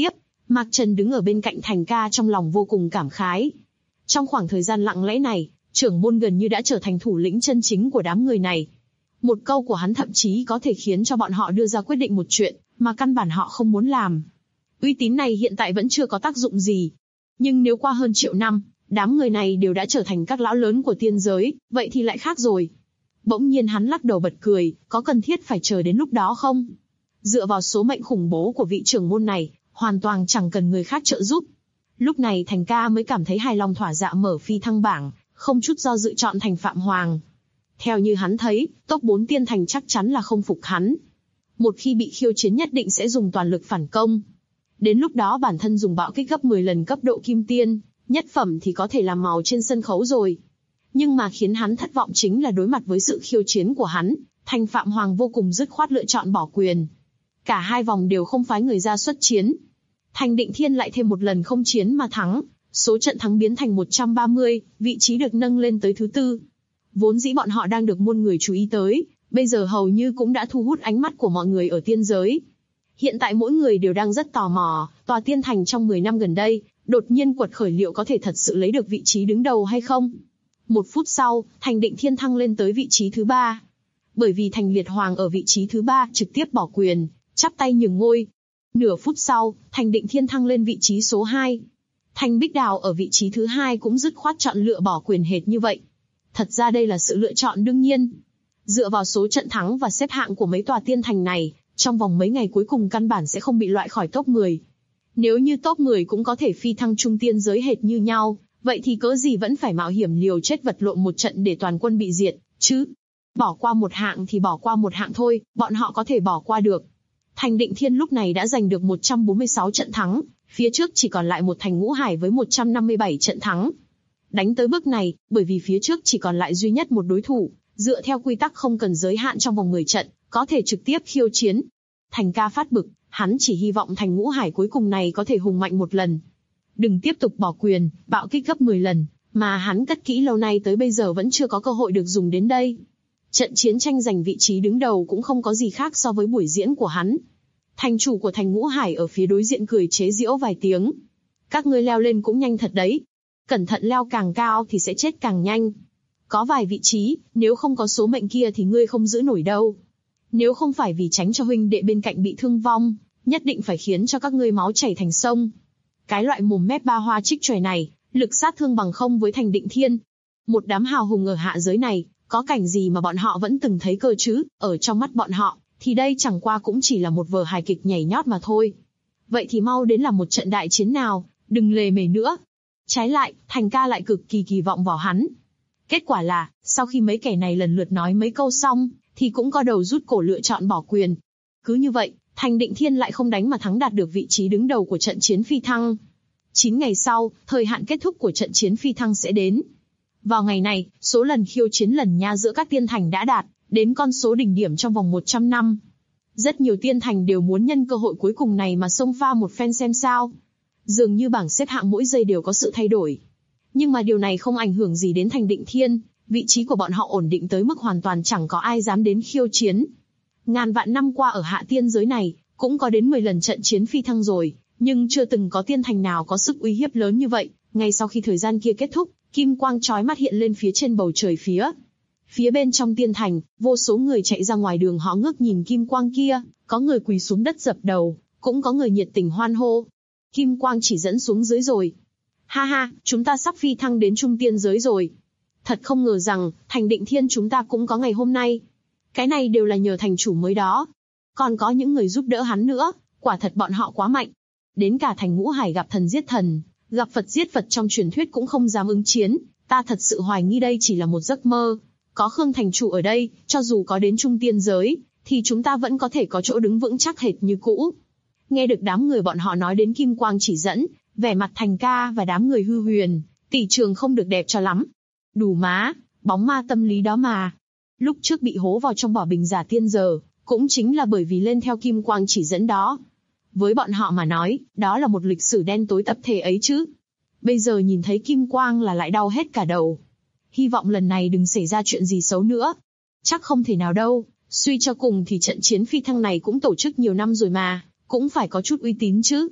Mạc Trần đứng ở bên cạnh Thành ca trong lòng vô cùng cảm khái. Trong khoảng thời gian lặng lẽ này, trưởng môn gần như đã trở thành thủ lĩnh chân chính của đám người này. Một câu của hắn thậm chí có thể khiến cho bọn họ đưa ra quyết định một chuyện mà căn bản họ không muốn làm. Uy tín này hiện tại vẫn chưa có tác dụng gì. Nhưng nếu qua hơn triệu năm, đám người này đều đã trở thành các lão lớn của tiên giới, vậy thì lại khác rồi. Bỗng nhiên hắn lắc đầu bật cười, có cần thiết phải chờ đến lúc đó không? Dựa vào số mệnh khủng bố của vị trưởng môn này, hoàn toàn chẳng cần người khác trợ giúp. Lúc này Thành ca mới cảm thấy hài lòng thỏa dạ mở phi thăng bảng, không chút do dự chọn thành Phạm Hoàng. Theo như hắn thấy, top 4 tiên thành chắc chắn là không phục hắn. Một khi bị khiêu chiến nhất định sẽ dùng toàn lực phản công. Đến lúc đó bản thân dùng bạo kích gấp 10 lần cấp độ kim tiên, nhất phẩm thì có thể làm màu trên sân khấu rồi. Nhưng mà khiến hắn thất vọng chính là đối mặt với sự khiêu chiến của hắn, thành Phạm Hoàng vô cùng dứt khoát lựa chọn bỏ quyền. Cả hai vòng đều không phái người ra xuất chiến. Thành Định Thiên lại thêm một lần không chiến mà thắng, số trận thắng biến thành 130, vị trí được nâng lên tới thứ 4. Vốn dĩ bọn họ đang được muôn người chú ý tới, bây giờ hầu như cũng đã thu hút ánh mắt của mọi người ở tiên giới. Hiện tại mỗi người đều đang rất tò mò, tòa tiên thành trong 10 năm gần đây, đột nhiên quật khởi liệu có thể thật sự lấy được vị trí đứng đầu hay không? 1 phút sau, Thành Định Thiên thăng lên tới vị trí thứ 3. Bởi vì Thành Liệt Hoàng ở vị trí thứ 3 trực tiếp bỏ quyền, chắp tay nhường ngôi. Nửa phút sau, Thành Định Thiên thăng lên vị trí số 2. Thành Bích Đào ở vị trí thứ 2 cũng dứt khoát chọn lựa bỏ quyền hệt như vậy. Thật ra đây là sự lựa chọn đương nhiên. Dựa vào số trận thắng và xếp hạng của mấy tòa tiên thành này, trong vòng mấy ngày cuối cùng căn bản sẽ không bị loại khỏi top 10. Nếu như top 10 cũng có thể phi thăng trung tiên giới hệt như nhau, vậy thì cớ gì vẫn phải mạo hiểm liều chết vật lộn một trận để toàn quân bị diệt, chứ? Bỏ qua một hạng thì bỏ qua một hạng thôi, bọn họ có thể bỏ qua được. Thành Định Thiên lúc này đã giành được 146 trận thắng, phía trước chỉ còn lại một Thành Ngũ Hải với 157 trận thắng. Đánh tới bước này, bởi vì phía trước chỉ còn lại duy nhất một đối thủ, dựa theo quy tắc không cần giới hạn trong vòng 10 trận, có thể trực tiếp khiêu chiến. Thành ca phát bực, hắn chỉ hy vọng Thành Ngũ Hải cuối cùng này có thể hùng mạnh một lần. Đừng tiếp tục bỏ quyền, bạo kích gấp 10 lần, mà hắn cất kỹ lâu nay tới bây giờ vẫn chưa có cơ hội được dùng đến đây. Trận chiến tranh giành vị trí đứng đầu cũng không có gì khác so với buổi diễn của hắn. Thành chủ của Thành Ngũ Hải ở phía đối diện cười chế giễu vài tiếng. Các ngươi leo lên cũng nhanh thật đấy. Cẩn thận leo càng cao thì sẽ chết càng nhanh. Có vài vị trí, nếu không có số mệnh kia thì ngươi không giữ nổi đâu. Nếu không phải vì tránh cho huynh đệ bên cạnh bị thương vong, nhất định phải khiến cho các ngươi máu chảy thành sông. Cái loại mồm mép ba hoa trích chòe này, lực sát thương bằng không với Thành Định Thiên. Một đám hào hùng ở hạ giới này, có cảnh gì mà bọn họ vẫn từng thấy cơ chứ, ở trong mắt bọn họ, thì đây chẳng qua cũng chỉ là một vở hài kịch nhảy nhót mà thôi. Vậy thì mau đến làm một trận đại chiến nào, đừng lề mề nữa. Trái lại, Thành ca lại cực kỳ kỳ vọng vào hắn. Kết quả là, sau khi mấy kẻ này lần lượt nói mấy câu xong, thì cũng có đầu rút cổ lựa chọn bỏ quyền. Cứ như vậy, Thành Định Thiên lại không đánh mà thắng đạt được vị trí đứng đầu của trận chiến phi thăng. 9 ngày sau, thời hạn kết thúc của trận chiến phi thăng sẽ đến. Vào ngày này, số lần khiêu chiến lần nha giữa các tiên thành đã đạt đến con số đỉnh điểm trong vòng 100 năm. Rất nhiều tiên thành đều muốn nhân cơ hội cuối cùng này mà xông pha một phen xem sao. Dường như bảng xếp hạng mỗi giây đều có sự thay đổi. Nhưng mà điều này không ảnh hưởng gì đến Thành Định Thiên, vị trí của bọn họ ổn định tới mức hoàn toàn chẳng có ai dám đến khiêu chiến. Ngàn vạn năm qua ở hạ tiên giới này, cũng có đến 10 lần trận chiến phi thăng rồi, nhưng chưa từng có tiên thành nào có sức uy hiếp lớn như vậy. Ngay sau khi thời gian kia kết thúc, kim quang chói mắt hiện lên phía trên bầu trời phía bên trong tiên thành, vô số người chạy ra ngoài đường họ ngước nhìn kim quang kia, có người quỳ xuống đất dập đầu, cũng có người nhiệt tình hoan hô. Kim quang chỉ dẫn xuống dưới rồi. Ha ha, chúng ta sắp phi thăng đến trung tiên giới rồi. Thật không ngờ rằng, Thành Định Thiên chúng ta cũng có ngày hôm nay. Cái này đều là nhờ thành chủ mới đó. Còn có những người giúp đỡ hắn nữa, quả thật bọn họ quá mạnh. Đến cả Thành Ngũ Hải gặp thần giết thần, gặp Phật giết Phật trong truyền thuyết cũng không dám ứng chiến, ta thật sự hoài nghi đây chỉ là một giấc mơ. Có Khương thành chủ ở đây, cho dù có đến trung tiên giới, thì chúng ta vẫn có thể có chỗ đứng vững chắc hệt như cũ. Nghe được đám người bọn họ nói đến kim quang chỉ dẫn, vẻ mặt Thành ca và đám người hư huyền, tỷ trường không được đẹp cho lắm. Đủ má, bóng ma tâm lý đó mà. Lúc trước bị hố vào trong vỏ bình giả tiên giờ, cũng chính là bởi vì lên theo kim quang chỉ dẫn đó. Với bọn họ mà nói, đó là một lịch sử đen tối tập thể ấy chứ. Bây giờ nhìn thấy kim quang là lại đau hết cả đầu. Hy vọng lần này đừng xảy ra chuyện gì xấu nữa. Chắc không thể nào đâu, suy cho cùng thì trận chiến phi thăng này cũng tổ chức nhiều năm rồi mà, cũng phải có chút uy tín chứ.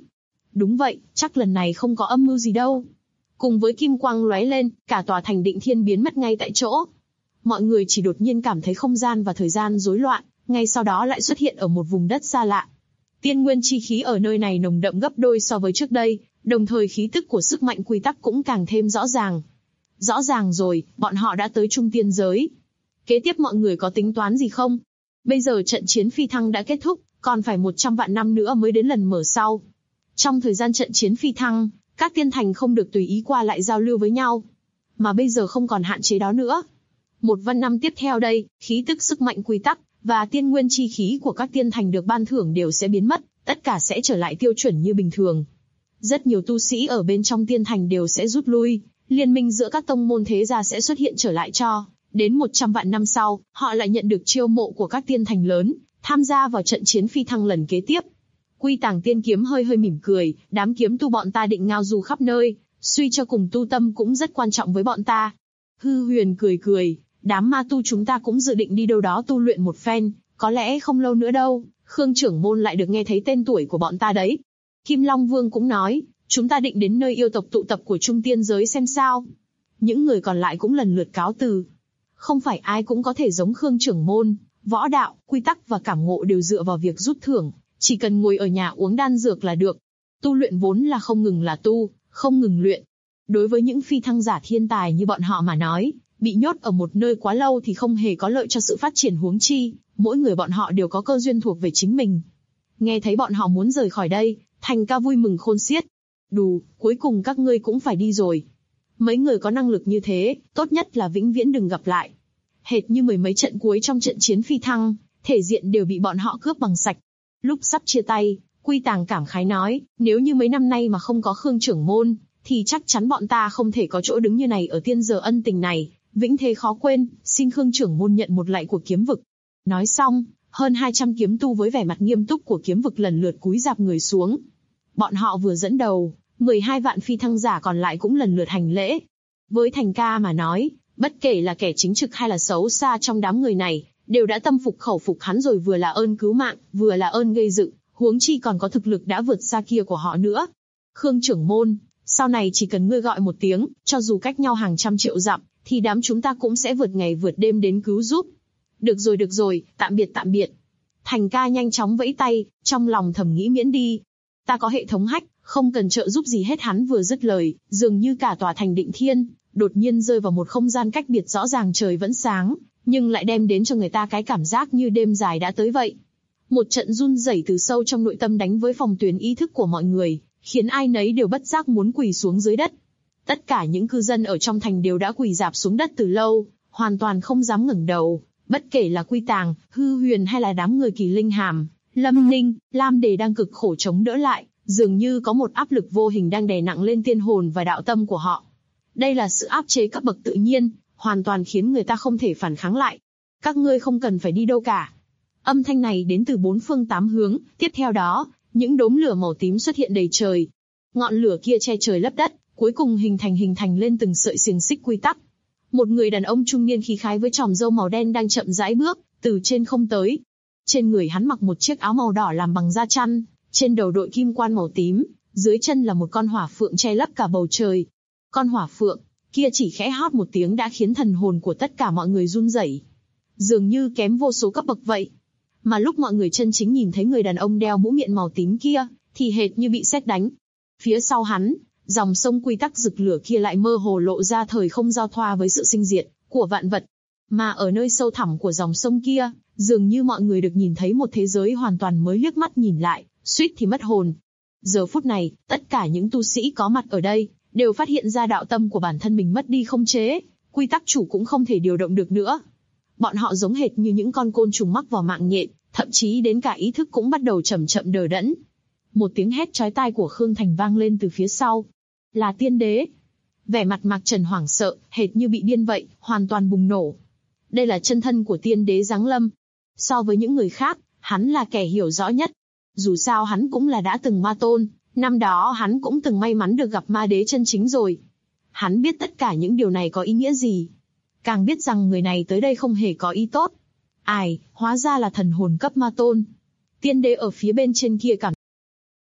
Đúng vậy, chắc lần này không có âm mưu gì đâu. Cùng với kim quang lóe lên, cả tòa thành Định Thiên biến mất ngay tại chỗ. Mọi người chỉ đột nhiên cảm thấy không gian và thời gian rối loạn, ngay sau đó lại xuất hiện ở một vùng đất xa lạ. Tiên nguyên chi khí ở nơi này nồng đậm gấp đôi so với trước đây, đồng thời khí tức của sức mạnh quy tắc cũng càng thêm rõ ràng. Rõ ràng rồi, bọn họ đã tới trung tiên giới. Kế tiếp mọi người có tính toán gì không? Bây giờ trận chiến phi thăng đã kết thúc, còn phải 100 vạn năm nữa mới đến lần mở sau. Trong thời gian trận chiến phi thăng, các tiên thành không được tùy ý qua lại giao lưu với nhau. Mà bây giờ không còn hạn chế đó nữa. 1 vạn năm tiếp theo đây, khí tức sức mạnh quy tắc và tiên nguyên chi khí của các tiên thành được ban thưởng đều sẽ biến mất, tất cả sẽ trở lại tiêu chuẩn như bình thường. Rất nhiều tu sĩ ở bên trong tiên thành đều sẽ rút lui, liên minh giữa các tông môn thế gia sẽ xuất hiện trở lại cho. Đến 100 vạn năm sau, họ lại nhận được chiêu mộ của các tiên thành lớn, tham gia vào trận chiến phi thăng lần kế tiếp. Quy Tàng Tiên Kiếm hơi hơi mỉm cười, đám kiếm tu bọn ta định ngao du khắp nơi, suy cho cùng tu tâm cũng rất quan trọng với bọn ta. Hư Huyền cười cười, đám ma tu chúng ta cũng dự định đi đâu đó tu luyện một phen, có lẽ không lâu nữa đâu, Khương trưởng môn lại được nghe thấy tên tuổi của bọn ta đấy. Kim Long Vương cũng nói, chúng ta định đến nơi yêu tộc tụ tập của trung tiên giới xem sao. Những người còn lại cũng lần lượt cáo từ. Không phải ai cũng có thể giống Khương trưởng môn, võ đạo, quy tắc và cảm ngộ đều dựa vào việc rút thưởng, chỉ cần ngồi ở nhà uống đan dược là được. Tu luyện vốn là không ngừng là tu, không ngừng luyện. Đối với những phi thăng giả thiên tài như bọn họ mà nói, bị nhốt ở một nơi quá lâu thì không hề có lợi cho sự phát triển, huống chi, mỗi người bọn họ đều có cơ duyên thuộc về chính mình. Nghe thấy bọn họ muốn rời khỏi đây, Thành Ca vui mừng khôn xiết. Đù, cuối cùng các ngươi cũng phải đi rồi. Mấy người có năng lực như thế, tốt nhất là vĩnh viễn đừng gặp lại. Hệt như mười mấy trận cuối trong trận chiến phi thăng, thể diện đều bị bọn họ cướp bằng sạch. Lúc sắp chia tay, Quy Tàng cảm khái nói, nếu như mấy năm nay mà không có Khương trưởng môn, thì chắc chắn bọn ta không thể có chỗ đứng như này ở tiên giờ ân tình này, vĩnh thế khó quên, xin Khương trưởng môn nhận một lạy của kiếm vực. Nói xong, hơn 200 kiếm tu với vẻ mặt nghiêm túc của kiếm vực lần lượt cúi rạp người xuống. Bọn họ vừa dẫn đầu, 12 vạn phi thăng giả còn lại cũng lần lượt hành lễ. Với Thành Ca mà nói, bất kể là kẻ chính trực hay là xấu xa trong đám người này, đều đã tâm phục khẩu phục hắn rồi, vừa là ơn cứu mạng, vừa là ơn gây dựng, huống chi còn có thực lực đã vượt xa kia của họ nữa. Khương trưởng môn, sau này chỉ cần ngươi gọi một tiếng, cho dù cách nhau hàng trăm triệu dặm, thì đám chúng ta cũng sẽ vượt ngày vượt đêm đến cứu giúp. Được rồi, tạm biệt tạm biệt. Thành Ca nhanh chóng vẫy tay, trong lòng thầm nghĩ miễn đi. Ta có hệ thống hack, không cần trợ giúp gì hết. Hắn vừa dứt lời, dường như cả tòa thành Định Thiên đột nhiên rơi vào một không gian cách biệt, rõ ràng trời vẫn sáng, nhưng lại đem đến cho người ta cái cảm giác như đêm dài đã tới vậy. Một trận run rẩy từ sâu trong nội tâm đánh với phòng tuyến ý thức của mọi người, khiến ai nấy đều bất giác muốn quỳ xuống dưới đất. Tất cả những cư dân ở trong thành đều đã quỳ rạp xuống đất từ lâu, hoàn toàn không dám ngẩng đầu, bất kể là Quy Tàng, Hư Huyền hay là đám người Kỳ Linh Hàm, Lâm Ninh, Lam Đề đang cực khổ chống đỡ lại, dường như có một áp lực vô hình đang đè nặng lên tiên hồn và đạo tâm của họ. Đây là sự áp chế cấp bậc tự nhiên, hoàn toàn khiến người ta không thể phản kháng lại. Các ngươi không cần phải đi đâu cả. Âm thanh này đến từ 4 phương 8 hướng, tiếp theo đó, những đốm lửa màu tím xuất hiện đầy trời. Ngọn lửa kia che trời lấp đất, cuối cùng hình thành lên từng sợi xiềng xích quy tắc. Một người đàn ông trung niên khí khái với chòm râu màu đen đang chậm rãi bước từ trên không tới. Trên người hắn mặc một chiếc áo màu đỏ làm bằng da chăn, trên đầu đội kim quan màu tím, dưới chân là một con hỏa phượng che lấp cả bầu trời. Con hỏa phượng kia chỉ khẽ hót một tiếng đã khiến thần hồn của tất cả mọi người run rẩy, dường như kém vô số cấp bậc vậy. Mà lúc mọi người chân chính nhìn thấy người đàn ông đeo mũ miệng màu tím kia, thì hệt như bị sét đánh. Phía sau hắn, dòng sông quy tắc rực lửa kia lại mơ hồ lộ ra thời không giao thoa với sự sinh diệt của vạn vật. Mà ở nơi sâu thẳm của dòng sông kia, dường như mọi người được nhìn thấy một thế giới hoàn toàn mới, liếc mắt nhìn lại, suýt thì mất hồn. Giờ phút này, tất cả những tu sĩ có mặt ở đây đều phát hiện ra đạo tâm của bản thân mình mất đi khống chế, quy tắc chủ cũng không thể điều động được nữa. Bọn họ giống hệt như những con côn trùng mắc vào mạng nhện, thậm chí đến cả ý thức cũng bắt đầu chậm chậm đờ đẫn. Một tiếng hét chói tai của Khương Thành vang lên từ phía sau. Là tiên đế. Vẻ mặt Mạc Trần hoảng sợ, hệt như bị điên vậy, hoàn toàn bùng nổ. Đây là chân thân của tiên đế giáng lâm. So với những người khác, hắn là kẻ hiểu rõ nhất. Dù sao hắn cũng là đã từng ma tôn, năm đó hắn cũng từng may mắn được gặp ma đế chân chính rồi. Hắn biết tất cả những điều này có ý nghĩa gì. Càng biết rằng người này tới đây không hề có ý tốt. Ai, hóa ra là thần hồn cấp ma tôn. Tiên đế ở phía bên trên kia cảm. Hà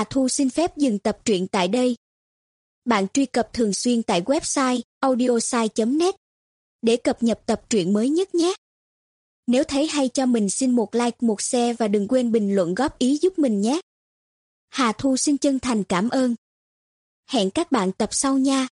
Hà Thu xin phép dừng tập truyện tại đây. Bạn truy cập thường xuyên tại website audiosai.net để cập nhật tập truyện mới nhất nhé. Nếu thấy hay cho mình xin một like, một share và đừng quên bình luận góp ý giúp mình nhé. Hà Thu xin chân thành cảm ơn. Hẹn các bạn tập sau nha.